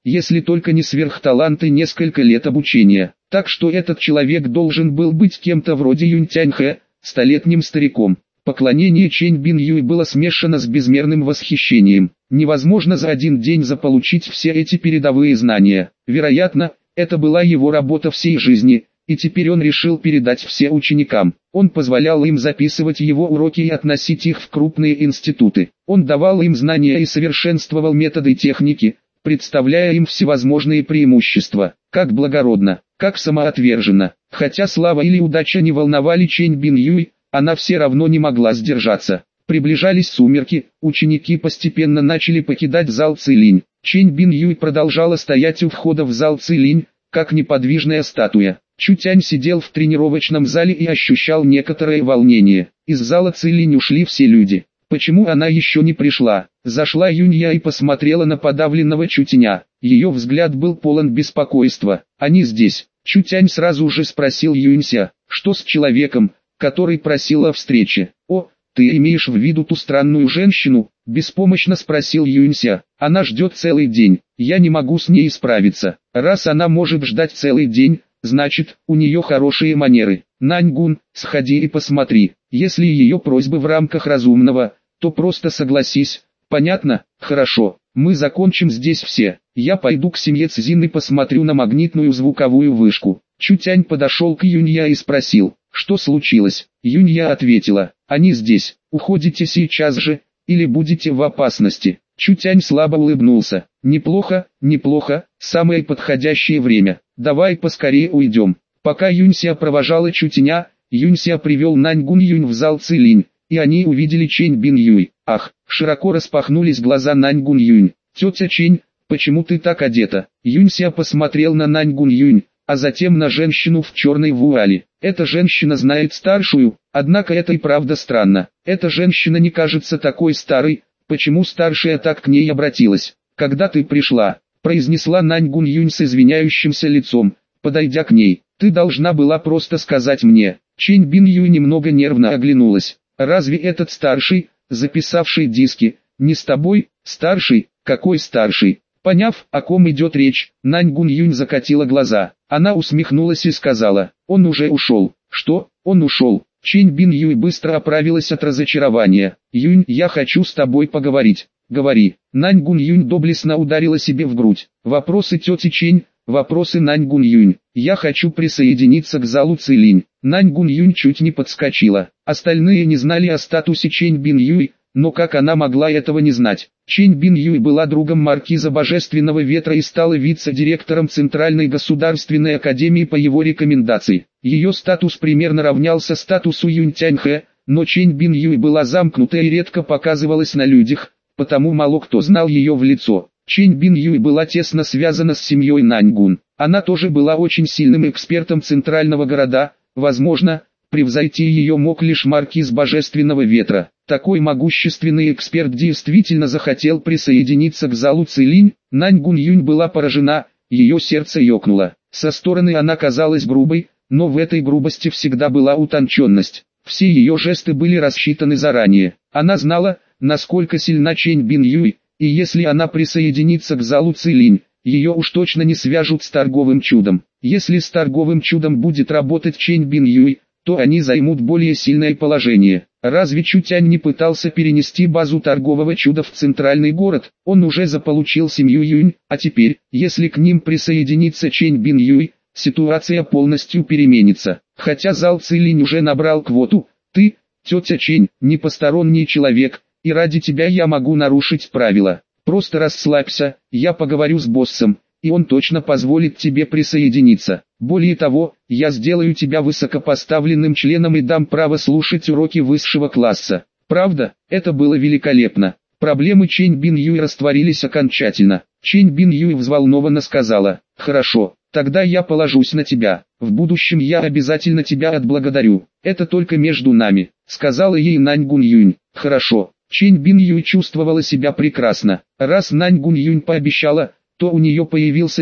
[SPEAKER 1] если только не сверхталант и несколько лет обучения. Так что этот человек должен был быть кем-то вроде Юнь Тяньхэ, столетним стариком. Поклонение Чэнь Бин Юй было смешано с безмерным восхищением. Невозможно за один день заполучить все эти передовые знания. Вероятно, это была его работа всей жизни, и теперь он решил передать все ученикам. Он позволял им записывать его уроки и относить их в крупные институты. Он давал им знания и совершенствовал методы и техники, представляя им всевозможные преимущества. Как благородно, как самоотверженно. Хотя слава или удача не волновали Чэнь Бин Юй, она все равно не могла сдержаться. Приближались сумерки, ученики постепенно начали покидать зал Цилинь. Чэнь Бин Юй продолжала стоять у входа в зал Цилинь, как неподвижная статуя. Чутянь сидел в тренировочном зале и ощущал некоторое волнение. Из зала Цилинь ушли все люди. Почему она еще не пришла? Зашла Юнья и посмотрела на подавленного Чутяня. Ее взгляд был полон беспокойства. Они здесь. Чутянь сразу же спросил Юнься, что с человеком, который просил о встрече. «О, ты имеешь в виду ту странную женщину?» – беспомощно спросил Юнься. «Она ждет целый день, я не могу с ней справиться. Раз она может ждать целый день, значит, у нее хорошие манеры. Наньгун, сходи и посмотри. Если ее просьбы в рамках разумного, то просто согласись. Понятно? Хорошо. Мы закончим здесь все. Я пойду к семье Цзин и посмотрю на магнитную звуковую вышку». Чутянь подошел к Юнья и спросил, что случилось. Юнья ответила, они здесь. Уходите сейчас же, или будете в опасности. Чутянь слабо улыбнулся. Неплохо, неплохо, самое подходящее время. Давай поскорее уйдем. Пока Юнься провожала Чутяня, Юнься привел Наньгун Юнь в зал Цилинь, и они увидели Чэнь Бин Юй. Ах, широко распахнулись глаза Наньгун Юнь. Тетя Чэнь, почему ты так одета? Юнься посмотрел на Наньгун Юнь, а затем на женщину в черной вуале. Эта женщина знает старшую, однако это и правда странно. Эта женщина не кажется такой старой, почему старшая так к ней обратилась? Когда ты пришла, произнесла Наньгун Юнь с извиняющимся лицом, подойдя к ней. Ты должна была просто сказать мне. Чэнь Бин Юй немного нервно оглянулась. Разве этот старший, записавший диски, не с тобой? Старший? Какой старший? Поняв, о ком идет речь, Наньгун Юнь закатила глаза. Она усмехнулась и сказала, он уже ушел. Что? Он ушел? Чэнь Бин Юй быстро оправилась от разочарования. Юнь, я хочу с тобой поговорить. Говори. Наньгун Юнь доблестно ударила себе в грудь. Вопросы тети Чэнь, вопросы Наньгун Юнь. Я хочу присоединиться к залу Цилинь. Наньгун Юнь чуть не подскочила. Остальные не знали о статусе Чэнь Бин Юй, но как она могла этого не знать? Чэнь Бин Юй была другом маркиза Божественного Ветра и стала вице-директором Центральной государственной академии по его рекомендации. Ее статус примерно равнялся статусу Юнь Тяньхэ, но Чэнь Бин Юй была замкнута и редко показывалась на людях, потому мало кто знал ее в лицо. Чэнь Бин Юй была тесно связана с семьей Наньгун. Она тоже была очень сильным экспертом Центрального города, возможно, превзойти ее мог лишь маркиз Божественного Ветра. Такой могущественный эксперт действительно захотел присоединиться к залу Цилинь. Наньгун Юнь была поражена, ее сердце ёкнуло. Со стороны она казалась грубой, но в этой грубости всегда была утонченность. Все ее жесты были рассчитаны заранее. Она знала, насколько сильна Чэнь Бин Юй, и если она присоединится к залу Цилинь, ее уж точно не свяжут с торговым чудом. Если с торговым чудом будет работать Чэнь Бин Юй, то они займут более сильное положение. Разве Чутянь не пытался перенести базу торгового чуда в центральный город? Он уже заполучил семью Юнь, а теперь, если к ним присоединится Чэнь Бин Юй, ситуация полностью переменится. Хотя зал Цилинь уже набрал квоту, ты, тетя Чэнь, не посторонний человек, и ради тебя я могу нарушить правила. Просто расслабься, я поговорю с боссом, и он точно позволит тебе присоединиться. Более того, я сделаю тебя высокопоставленным членом и дам право слушать уроки высшего класса. Правда, это было великолепно. Проблемы Чэнь Бин Юй растворились окончательно. Чэнь Бин Юй взволнованно сказала, «Хорошо, тогда я положусь на тебя. В будущем я обязательно тебя отблагодарю. Это только между нами», — сказала ей Наньгун Юнь. «Хорошо». Чэнь Бин Юй чувствовала себя прекрасно. Раз Наньгун Юнь пообещала, то у нее появился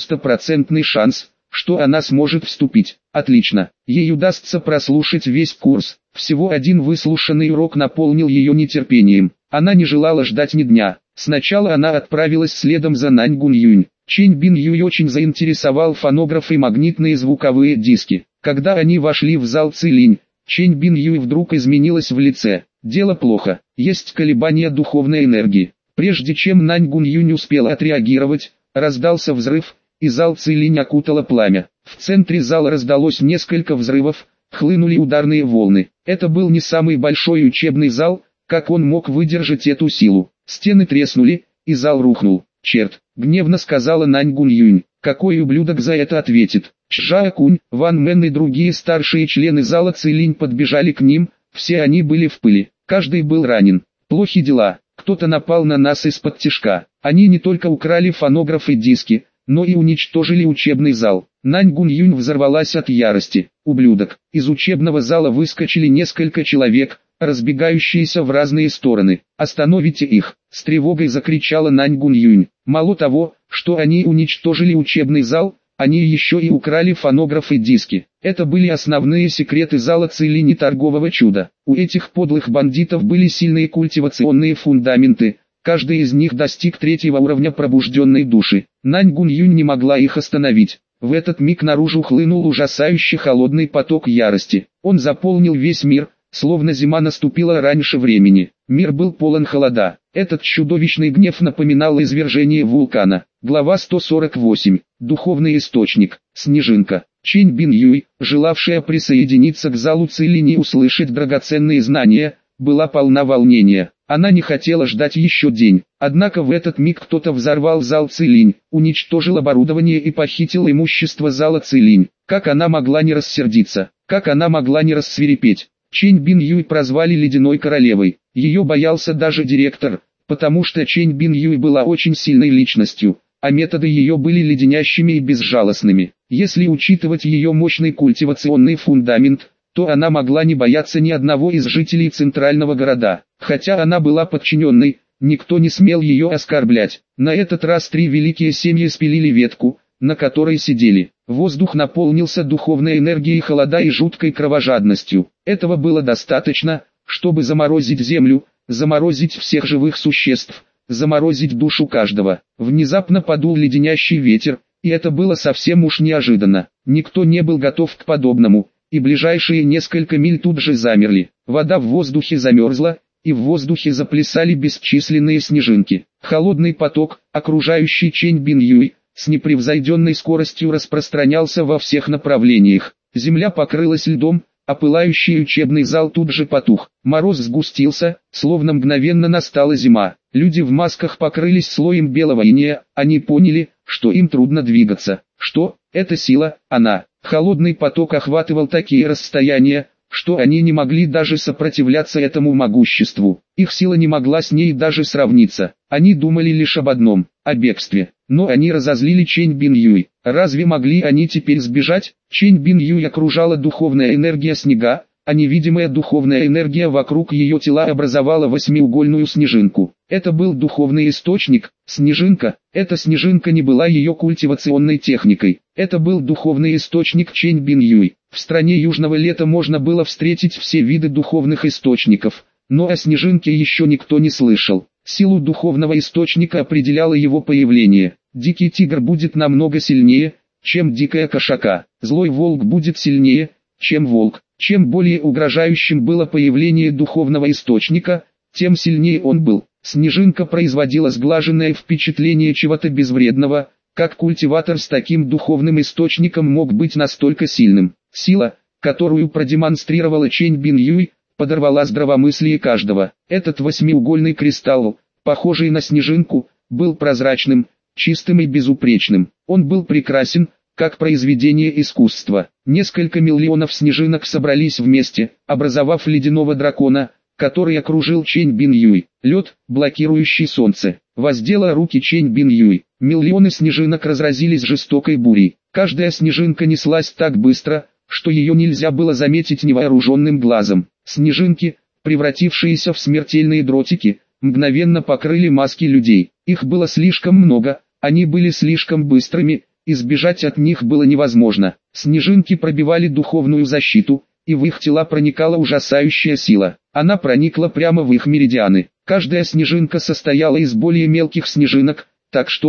[SPEAKER 1] 90% шанс, что она сможет вступить. Отлично, ей удастся прослушать весь курс. Всего один выслушанный урок наполнил ее нетерпением. Она не желала ждать ни дня. Сначала она отправилась следом за Наньгун Юнь. Чэнь Бин Юй очень заинтересовал фонограф и магнитные звуковые диски. Когда они вошли в зал Цилинь, Чэнь Бин Юй вдруг изменилась в лице. Дело плохо, есть колебания духовной энергии. Прежде чем Нань Гун Юнь успел отреагировать, раздался взрыв, и зал Цилинь окутало пламя. В центре зала раздалось несколько взрывов, хлынули ударные волны. Это был не самый большой учебный зал, как он мог выдержать эту силу. Стены треснули, и зал рухнул. «Черт!» — гневно сказала Нань Гун Юнь. «Какой ублюдок за это ответит?» Чжао Кунь, Ван Мэн и другие старшие члены зала Цилинь подбежали к ним, все они были в пыли, каждый был ранен. «Плохи дела, кто-то напал на нас из-под тишка. Они не только украли фонограф и диски, но и уничтожили учебный зал». Нань Гун Юнь взорвалась от ярости. «Ублюдок!» Из учебного зала выскочили несколько человек, разбегающиеся в разные стороны. «Остановите их!» — с тревогой закричала Нань Гун Юнь. Мало того, что они уничтожили учебный зал, они еще и украли фонограф и диски. Это были основные секреты зала Цилинь и торгового чуда. У этих подлых бандитов были сильные культивационные фундаменты, каждый из них достиг 3-го уровня пробужденной души. Нань Гун Юнь не могла их остановить. В этот миг наружу хлынул ужасающий холодный поток ярости. Он заполнил весь мир, словно зима наступила раньше времени. Мир был полон холода. Этот чудовищный гнев напоминал извержение вулкана. Глава 148. Духовный источник. Снежинка. Чэнь Бин Юй, желавшая присоединиться к залу Цилинь и услышать драгоценные знания, была полна волнения. Она не хотела ждать еще день. Однако в этот миг кто-то взорвал зал Цилинь, уничтожил оборудование и похитил имущество зала Цилинь. Как она могла не рассердиться? Как она могла не рассвирепеть? Чэнь Бин Юй прозвали Ледяной Королевой. Ее боялся даже директор, потому что Чэнь Бин Юй была очень сильной личностью, а методы ее были леденящими и безжалостными. Если учитывать ее мощный культивационный фундамент, то она могла не бояться ни одного из жителей центрального города. Хотя она была подчиненной, никто не смел ее оскорблять. На этот раз 3 великие семьи спилили ветку, на которой сидели. Воздух наполнился духовной энергией холода и жуткой кровожадностью. Этого было достаточно, чтобы заморозить землю, заморозить всех живых существ, заморозить душу каждого. Внезапно подул леденящий ветер, и это было совсем уж неожиданно. Никто не был готов к подобному, и ближайшие несколько миль тут же замерли. Вода в воздухе замерзла, и в воздухе заплясали бесчисленные снежинки. Холодный поток, окружающий Чэнь Бин Юй, с непревзойденной скоростью распространялся во всех направлениях. Земля покрылась льдом, а пылающий учебный зал тут же потух. Мороз сгустился, словно мгновенно настала зима. Люди в масках покрылись слоем белого инея, они поняли, что им трудно двигаться. Что? Это сила, она. Холодный поток охватывал такие расстояния, что они не могли даже сопротивляться этому могуществу. Их сила не могла с ней даже сравниться. Они думали лишь об одном – о бегстве. Но они разозлили Чэнь Бин Юй. Разве могли они теперь сбежать? Чэнь Бин Юй окружала духовная энергия снега, а невидимая духовная энергия вокруг ее тела образовала восьмиугольную снежинку. Это был духовный источник, снежинка. Эта снежинка не была ее культивационной техникой. Это был духовный источник Чэнь Бин Юй. В стране южного лета можно было встретить все виды духовных источников, но о снежинке еще никто не слышал. Силу духовного источника определяло его появление. Дикий тигр будет намного сильнее, чем дикая кошака. Злой волк будет сильнее, чем волк. Чем более угрожающим было появление духовного источника, тем сильнее он был. Снежинка производила сглаженное впечатление чего-то безвредного, как культиватор с таким духовным источником мог быть настолько сильным. Сила, которую продемонстрировала Чэнь Бин Юй, подорвала здравомыслие каждого. Этот восьмиугольный кристалл, похожий на снежинку, был прозрачным, чистым и безупречным. Он был прекрасен, как произведение искусства. Несколько миллионов снежинок собрались вместе, образовав ледяного дракона, который окружил Чэнь Бин Юй. Лед, блокирующий солнце, воздела руки Чэнь Бин Юй. Миллионы снежинок разразились жестокой бурей. Каждая снежинка неслась так быстро, что ее нельзя было заметить невооруженным глазом. Снежинки, превратившиеся в смертельные дротики, мгновенно покрыли маски людей. Их было слишком много, они были слишком быстрыми, избежать от них было невозможно. Снежинки пробивали духовную защиту, и в их тела проникала ужасающая сила. Она проникла прямо в их меридианы. Каждая снежинка состояла из более мелких снежинок, так что,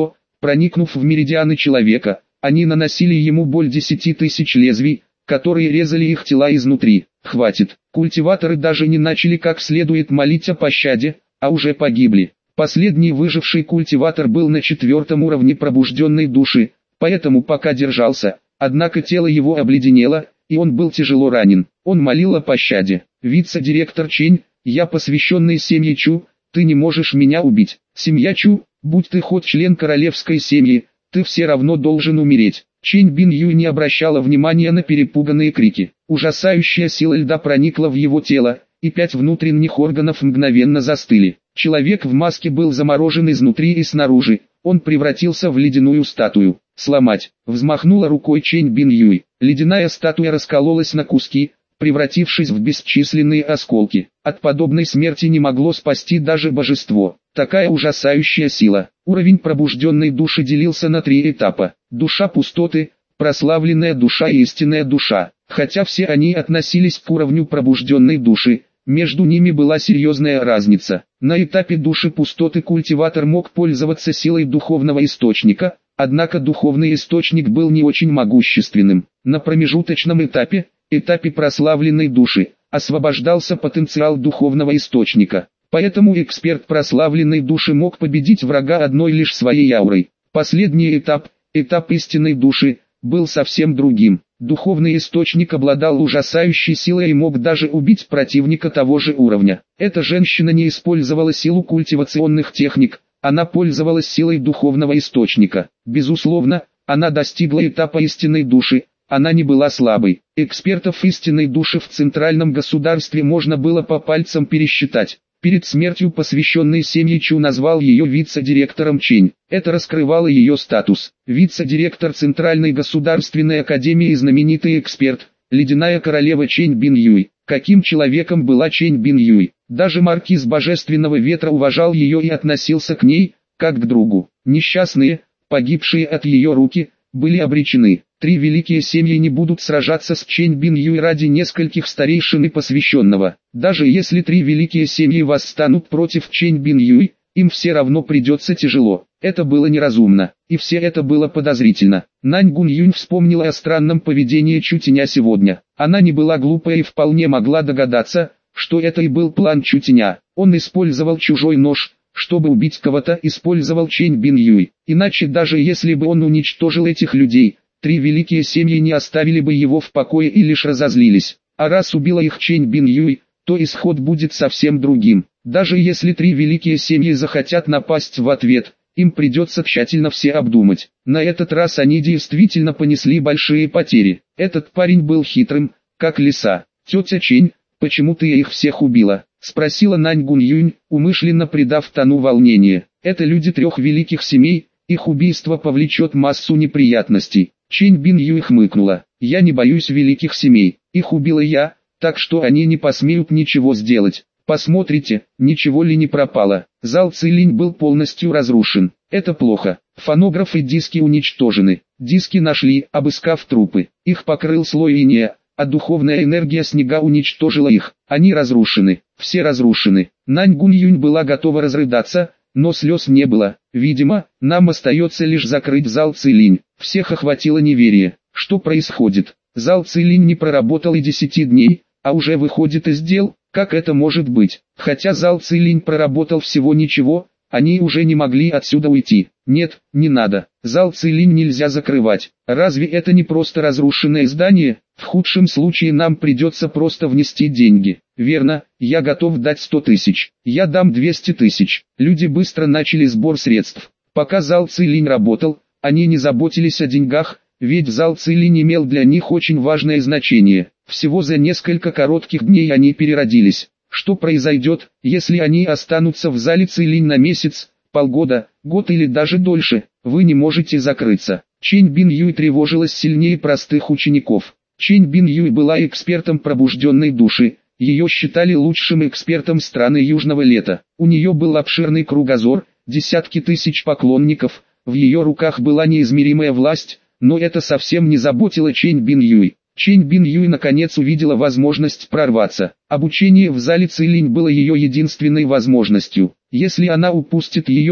[SPEAKER 1] Проникнув в меридианы человека, они наносили ему боль 10 тысяч лезвий, которые резали их тела изнутри. Хватит. Культиваторы даже не начали как следует молить о пощаде, а уже погибли. Последний выживший культиватор был на 4-м уровне пробужденной души, поэтому пока держался, однако тело его обледенело, и он был тяжело ранен. Он молил о пощаде. Вице-директор Чень, я посвященный семье Чу, ты не можешь меня убить. Семья Чу, будь ты хоть член королевской семьи, ты все равно должен умереть. Чэнь Бин Юй не обращала внимания на перепуганные крики. Ужасающая сила льда проникла в его тело, и 5 внутренних органов мгновенно застыли. Человек в маске был заморожен изнутри и снаружи, он превратился в ледяную статую. Сломать. Взмахнула рукой Чэнь Бин Юй. Ледяная статуя раскололась на куски, превратившись в бесчисленные осколки. От подобной смерти не могло спасти даже божество. Такая ужасающая сила. Уровень пробужденной души делился на 3 этапа. Душа пустоты, прославленная душа и истинная душа. Хотя все они относились к уровню пробужденной души, между ними была серьезная разница. На этапе души пустоты культиватор мог пользоваться силой духовного источника, однако духовный источник был не очень могущественным. На промежуточном этапе, этапе прославленной души, освобождался потенциал духовного источника. Поэтому эксперт прославленной души мог победить врага одной лишь своей аурой. Последний этап, этап истинной души, был совсем другим. Духовный источник обладал ужасающей силой и мог даже убить противника того же уровня. Эта женщина не использовала силу культивационных техник, она пользовалась силой духовного источника. Безусловно, она достигла этапа истинной души, она не была слабой. Экспертов истинной души в центральном государстве можно было по пальцам пересчитать. Перед смертью посвященный семье Чу назвал ее вице-директором Чень. Это раскрывало ее статус. Вице-директор Центральной государственной академии и знаменитый эксперт, ледяная королева Чэнь Бин Юй. Каким человеком была Чэнь Бин Юй? Даже маркиз Божественного Ветра уважал ее и относился к ней, как к другу. Несчастные, погибшие от ее руки, были обречены. 3 великие семьи не будут сражаться с Чэнь Бин Юй ради нескольких старейшин и посвященного. Даже если 3 великие семьи восстанут против Чэнь Бин Юй, им все равно придется тяжело. Это было неразумно, и все это было подозрительно. Нань Гун Юнь вспомнила о странном поведении Чутеня сегодня. Она не была глупая и вполне могла догадаться, что это и был план Чутеня. Он использовал чужой нож, чтобы убить кого-то, использовал Чэнь Бин Юй. Иначе даже если бы он уничтожил этих людей, 3 великие семьи не оставили бы его в покое и лишь разозлились. А раз убила их Чэнь Бин Юй, то исход будет совсем другим. Даже если 3 великие семьи захотят напасть в ответ, им придется тщательно все обдумать. На этот раз они действительно понесли большие потери. Этот парень был хитрым, как лиса. «Тетя Чэнь, почему ты их всех убила?» — спросила Нань Гун Юнь, умышленно придав тону волнения. «Это люди 3 великих семей, их убийство повлечет массу неприятностей». Чэнь Бин Юй хмыкнула. «Я не боюсь великих семей, их убила я, так что они не посмеют ничего сделать. Посмотрите, ничего ли не пропало». Зал Цилинь был полностью разрушен. Это плохо. Фонограф и диски уничтожены. Диски нашли, обыскав трупы. Их покрыл слой инея, а духовная энергия снега уничтожила их. Они разрушены. Все разрушены. Нань Гун Юнь была готова разрыдаться, но слез не было. «Видимо, нам остается лишь закрыть зал Цилинь». Всех охватило неверие. Что происходит? Зал Цилинь не проработал и 10 дней, а уже выходит из дел. Как это может быть? Хотя зал Цилинь проработал всего ничего, они уже не могли отсюда уйти. Нет, не надо. Зал Цилинь нельзя закрывать. Разве это не просто разрушенное здание? В худшем случае нам придется просто внести деньги. Верно, я готов дать 100 тысяч. Я дам 200 тысяч. Люди быстро начали сбор средств. Пока зал Цилинь работал, они не заботились о деньгах, ведь зал Цилинь имел для них очень важное значение. Всего за несколько коротких дней они переродились. Что произойдет, если они останутся в зале Цилинь на месяц, полгода, год или даже дольше? Вы не можете закрыться. Чэнь Бин Юй тревожилась сильнее простых учеников. Чэнь Бин Юй была экспертом пробужденной души. Ее считали лучшим экспертом страны Южного Лета. У нее был обширный кругозор, десятки тысяч поклонников, в ее руках была неизмеримая власть, но это совсем не заботило Чэнь Бин Юй. Чэнь Бин Юй наконец увидела возможность прорваться. Обучение в зале Цилинь было ее единственной возможностью. Если она упустит ее,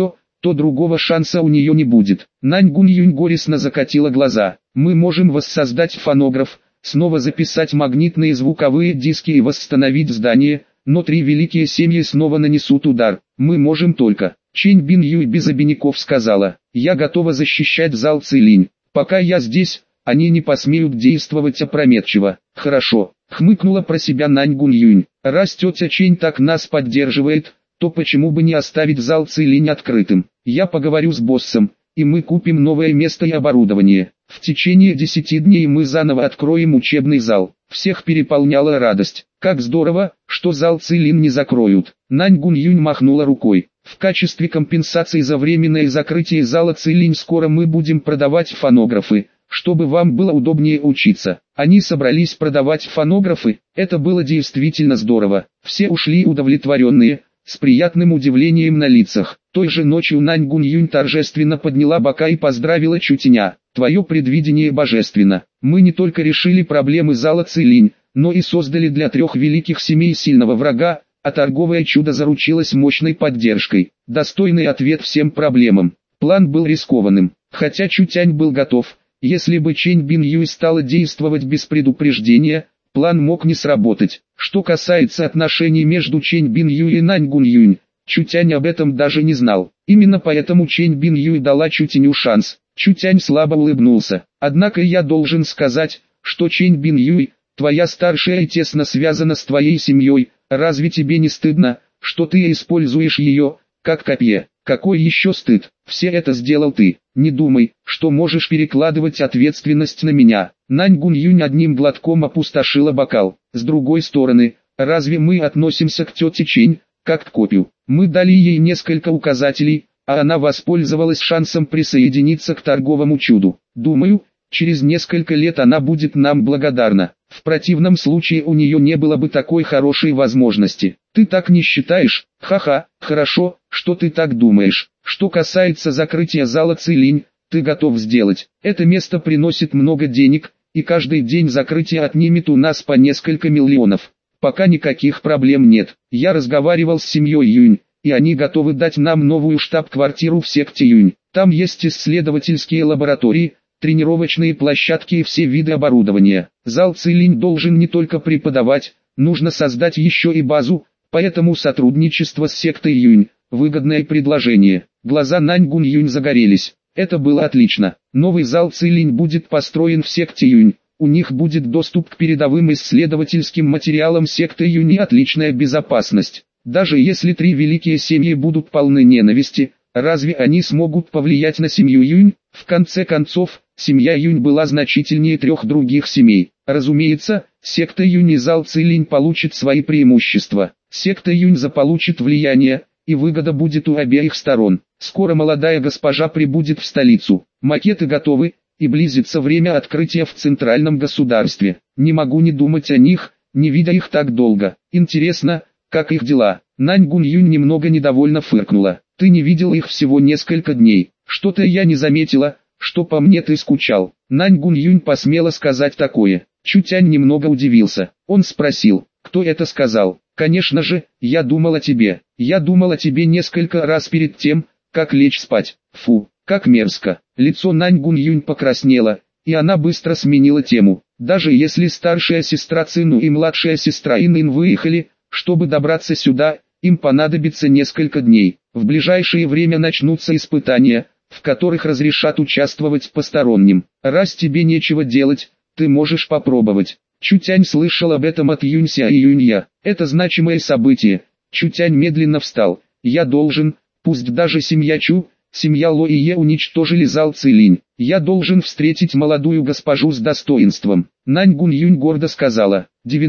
[SPEAKER 1] то другого шанса у нее не будет. Нань Гуньюнь горестно закатила глаза. Мы можем воссоздать фонограф, снова записать магнитные звуковые диски и восстановить здание, но 3 великие семьи снова нанесут удар. Мы можем только. Чэнь Бин Юй без обиняков сказала: я готова защищать зал Цилинь. Пока я здесь, они не посмеют действовать опрометчиво. Хорошо, хмыкнула про себя Нань Гуньюнь. Раз тетя Чэнь так нас поддерживает, то почему бы не оставить зал Цилинь открытым? Я поговорю с боссом, и мы купим новое место и оборудование. В течение 10 дней мы заново откроем учебный зал. Всех переполняла радость. Как здорово, что зал Цилинь не закроют. Нань Гуньюнь махнула рукой. В качестве компенсации за временное закрытие зала Цилинь скоро мы будем продавать фонографы, чтобы вам было удобнее учиться. Они собрались продавать фонографы. Это было действительно здорово. Все ушли удовлетворенные, с приятным удивлением на лицах. Той же ночью Нань Гуньюнь торжественно подняла бока и поздравила Чутиня. Твое предвидение божественно. Мы не только решили проблемы зала Цилинь, но и создали для 3 великих семей сильного врага, а торговое чудо заручилось мощной поддержкой. Достойный ответ всем проблемам. План был рискованным, хотя Чутянь был готов. Если бы Чэнь Бин Юй стала действовать без предупреждения, план мог не сработать. Что касается отношений между Чэнь Бин Юй и Нань Гуньюнь, Чутянь об этом даже не знал. Именно поэтому Чэнь Бин Юй дала Чутяню шанс. Чутянь слабо улыбнулся. Однако я должен сказать, что Чэнь Бин Юй, твоя старшая и тесно связана с твоей семьей. Разве тебе не стыдно, что ты используешь ее, как копье? Какой еще стыд? Все это сделал ты. Не думай, что можешь перекладывать ответственность на меня. Нань Гуньюнь одним глотком опустошила бокал. С другой стороны, разве мы относимся к тете Чэнь, как к копию? Мы дали ей несколько указателей, а она воспользовалась шансом присоединиться к торговому чуду. Думаю, через несколько лет она будет нам благодарна. В противном случае у нее не было бы такой хорошей возможности. Ты так не считаешь? Ха-ха, хорошо, что ты так думаешь. Что касается закрытия зала Цилинь, ты готов сделать. Это место приносит много денег, и каждый день закрытие отнимет у нас по несколько миллионов. Пока никаких проблем нет. Я разговаривал с семьей Юнь, и они готовы дать нам новую штаб-квартиру в секте Юнь. Там есть исследовательские лаборатории, тренировочные площадки и все виды оборудования. Зал Цилинь должен не только преподавать, нужно создать еще и базу, поэтому сотрудничество с сектой Юнь – выгодное предложение. Глаза Нань Гуньюнь загорелись. Это было отлично. Новый зал Цилинь будет построен в секте Юнь. У них будет доступ к передовым исследовательским материалам секты Юнь и отличная безопасность. Даже если 3 великие семьи будут полны ненависти, разве они смогут повлиять на семью Юнь? В конце концов, семья Юнь была значительнее 3 других семей. Разумеется, секта Юнь и зал Цилинь получат свои преимущества. Секта Юнь заполучит влияние, и выгода будет у обеих сторон. Скоро молодая госпожа прибудет в столицу. Макеты готовы, и близится время открытия в центральном государстве. Не могу не думать о них, не видя их так долго. Интересно, как их дела? Нань Гуньюнь немного недовольно фыркнула. Ты не видел их всего несколько дней. Что-то я не заметила, что по мне ты скучал. Нань Гуньюнь посмела сказать такое. Чутянь немного удивился. Он спросил, кто это сказал. Конечно же, я думал о тебе. Я думал о тебе несколько раз перед тем, как лечь спать. Фу, как мерзко. Лицо Нань Гуньюнь покраснело, и она быстро сменила тему. Даже если старшая сестра Цину и младшая сестра Инын выехали, чтобы добраться сюда, им понадобится несколько дней. В ближайшее время начнутся испытания, в которых разрешат участвовать посторонним. Раз тебе нечего делать, ты можешь попробовать. Чутянь слышал об этом от Юнься и Юнья. Это значимое событие. Чутянь медленно встал. Я должен, пусть даже семья Чу, семья Ло и Е уничтожили зал Цилинь. Я должен встретить молодую госпожу с достоинством. Нань Гуньюнь гордо сказала.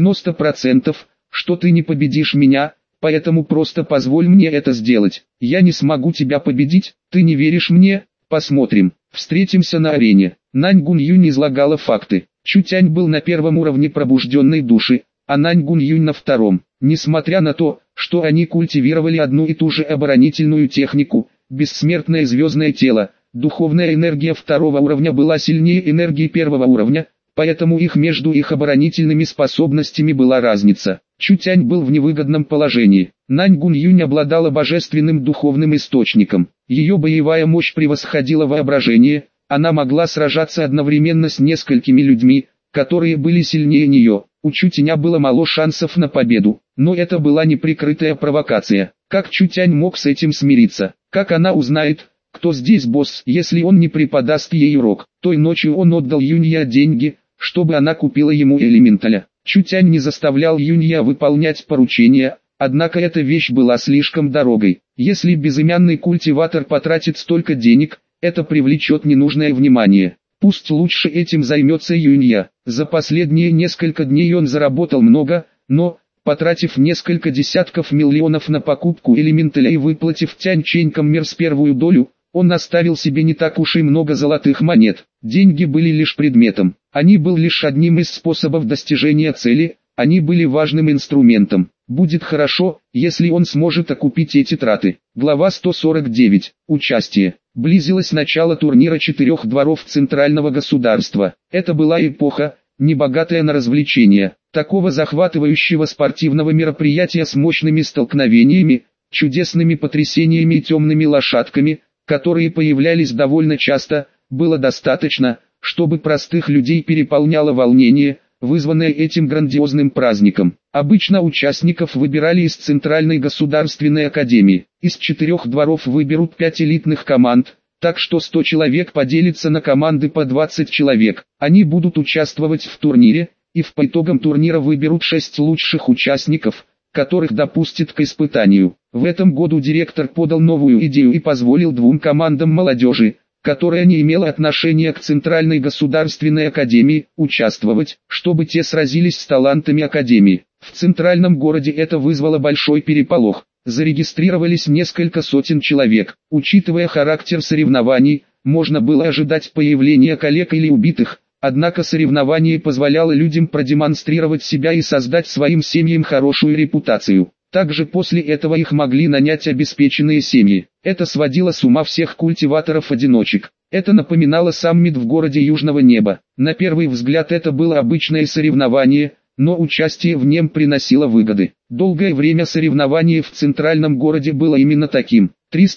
[SPEAKER 1] 90%, что ты не победишь меня, поэтому просто позволь мне это сделать. Я не смогу тебя победить, ты не веришь мне? Посмотрим. Встретимся на арене. Нань Гуньюнь излагала факты. Чутянь был на первом уровне пробужденной души, а Нань Гуньюнь на втором. Несмотря на то, что они культивировали одну и ту же оборонительную технику, бессмертное звездное тело, духовная энергия второго уровня была сильнее энергии первого уровня, поэтому между их оборонительными способностями была разница. Чутянь был в невыгодном положении. Нань Гуньюнь обладала божественным духовным источником. Ее боевая мощь превосходила воображение, она могла сражаться одновременно с несколькими людьми, которые были сильнее нее. У Чутяня было мало шансов на победу, но это была неприкрытая провокация. Как Чутянь мог с этим смириться? Как она узнает, кто здесь босс, если он не преподаст ей урок? Той ночью он отдал Юнья деньги, чтобы она купила ему элементаля. Чутянь не заставлял Юнья выполнять поручения, однако эта вещь была слишком дорогой. Если безымянный культиватор потратит столько денег, это привлечет ненужное внимание. Пусть лучше этим займется Юнья. За последние несколько дней он заработал много, но, потратив несколько десятков миллионов на покупку элементаля и выплатив Тянь-Чэнькам Мерс первую долю, он оставил себе не так уж и много золотых монет. Деньги были лишь предметом. Они были лишь одним из способов достижения цели, они были важным инструментом. Будет хорошо, если он сможет окупить эти траты. Глава 149. Участие. Близилось начало турнира 4 дворов Центрального государства. Это была эпоха, небогатая на развлечения. Такого захватывающего спортивного мероприятия с мощными столкновениями, чудесными потрясениями и темными лошадками, которые появлялись довольно часто, было достаточно, чтобы простых людей переполняло волнение, вызванное этим грандиозным праздником. Обычно участников выбирали из Центральной государственной академии. Из 4 дворов выберут 5 элитных команд, так что 100 человек поделится на команды по 20 человек. Они будут участвовать в турнире, и по итогам турнира выберут 6 лучших участников, которых допустят к испытанию. В этом году директор подал новую идею и позволил 2 командам молодежи, которая не имела отношения к Центральной государственной академии, участвовать, чтобы те сразились с талантами академии. В центральном городе это вызвало большой переполох. Зарегистрировались несколько сотен человек. Учитывая характер соревнований, можно было ожидать появления коллег или убитых, однако соревнование позволяло людям продемонстрировать себя и создать своим семьям хорошую репутацию. Также после этого их могли нанять обеспеченные семьи. Это сводило с ума всех культиваторов-одиночек. Это напоминало саммит в городе Южного Неба. На первый взгляд это было обычное соревнование, но участие в нем приносило выгоды. Долгое время соревнование в центральном городе было именно таким.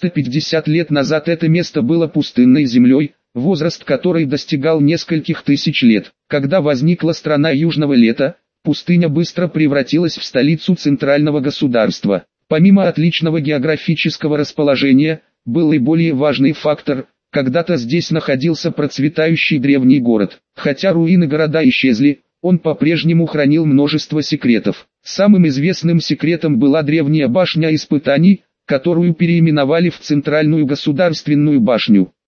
[SPEAKER 1] 350 лет назад это место было пустынной землей, возраст которой достигал нескольких тысяч лет. Когда возникла страна Южного Лета, пустыня быстро превратилась в столицу центрального государства. Помимо отличного географического расположения, был и более важный фактор. Когда-то здесь находился процветающий древний город. Хотя руины города исчезли, он по-прежнему хранил множество секретов. Самым известным секретом была древняя башня испытаний, которую переименовали в Центральную государственную башню.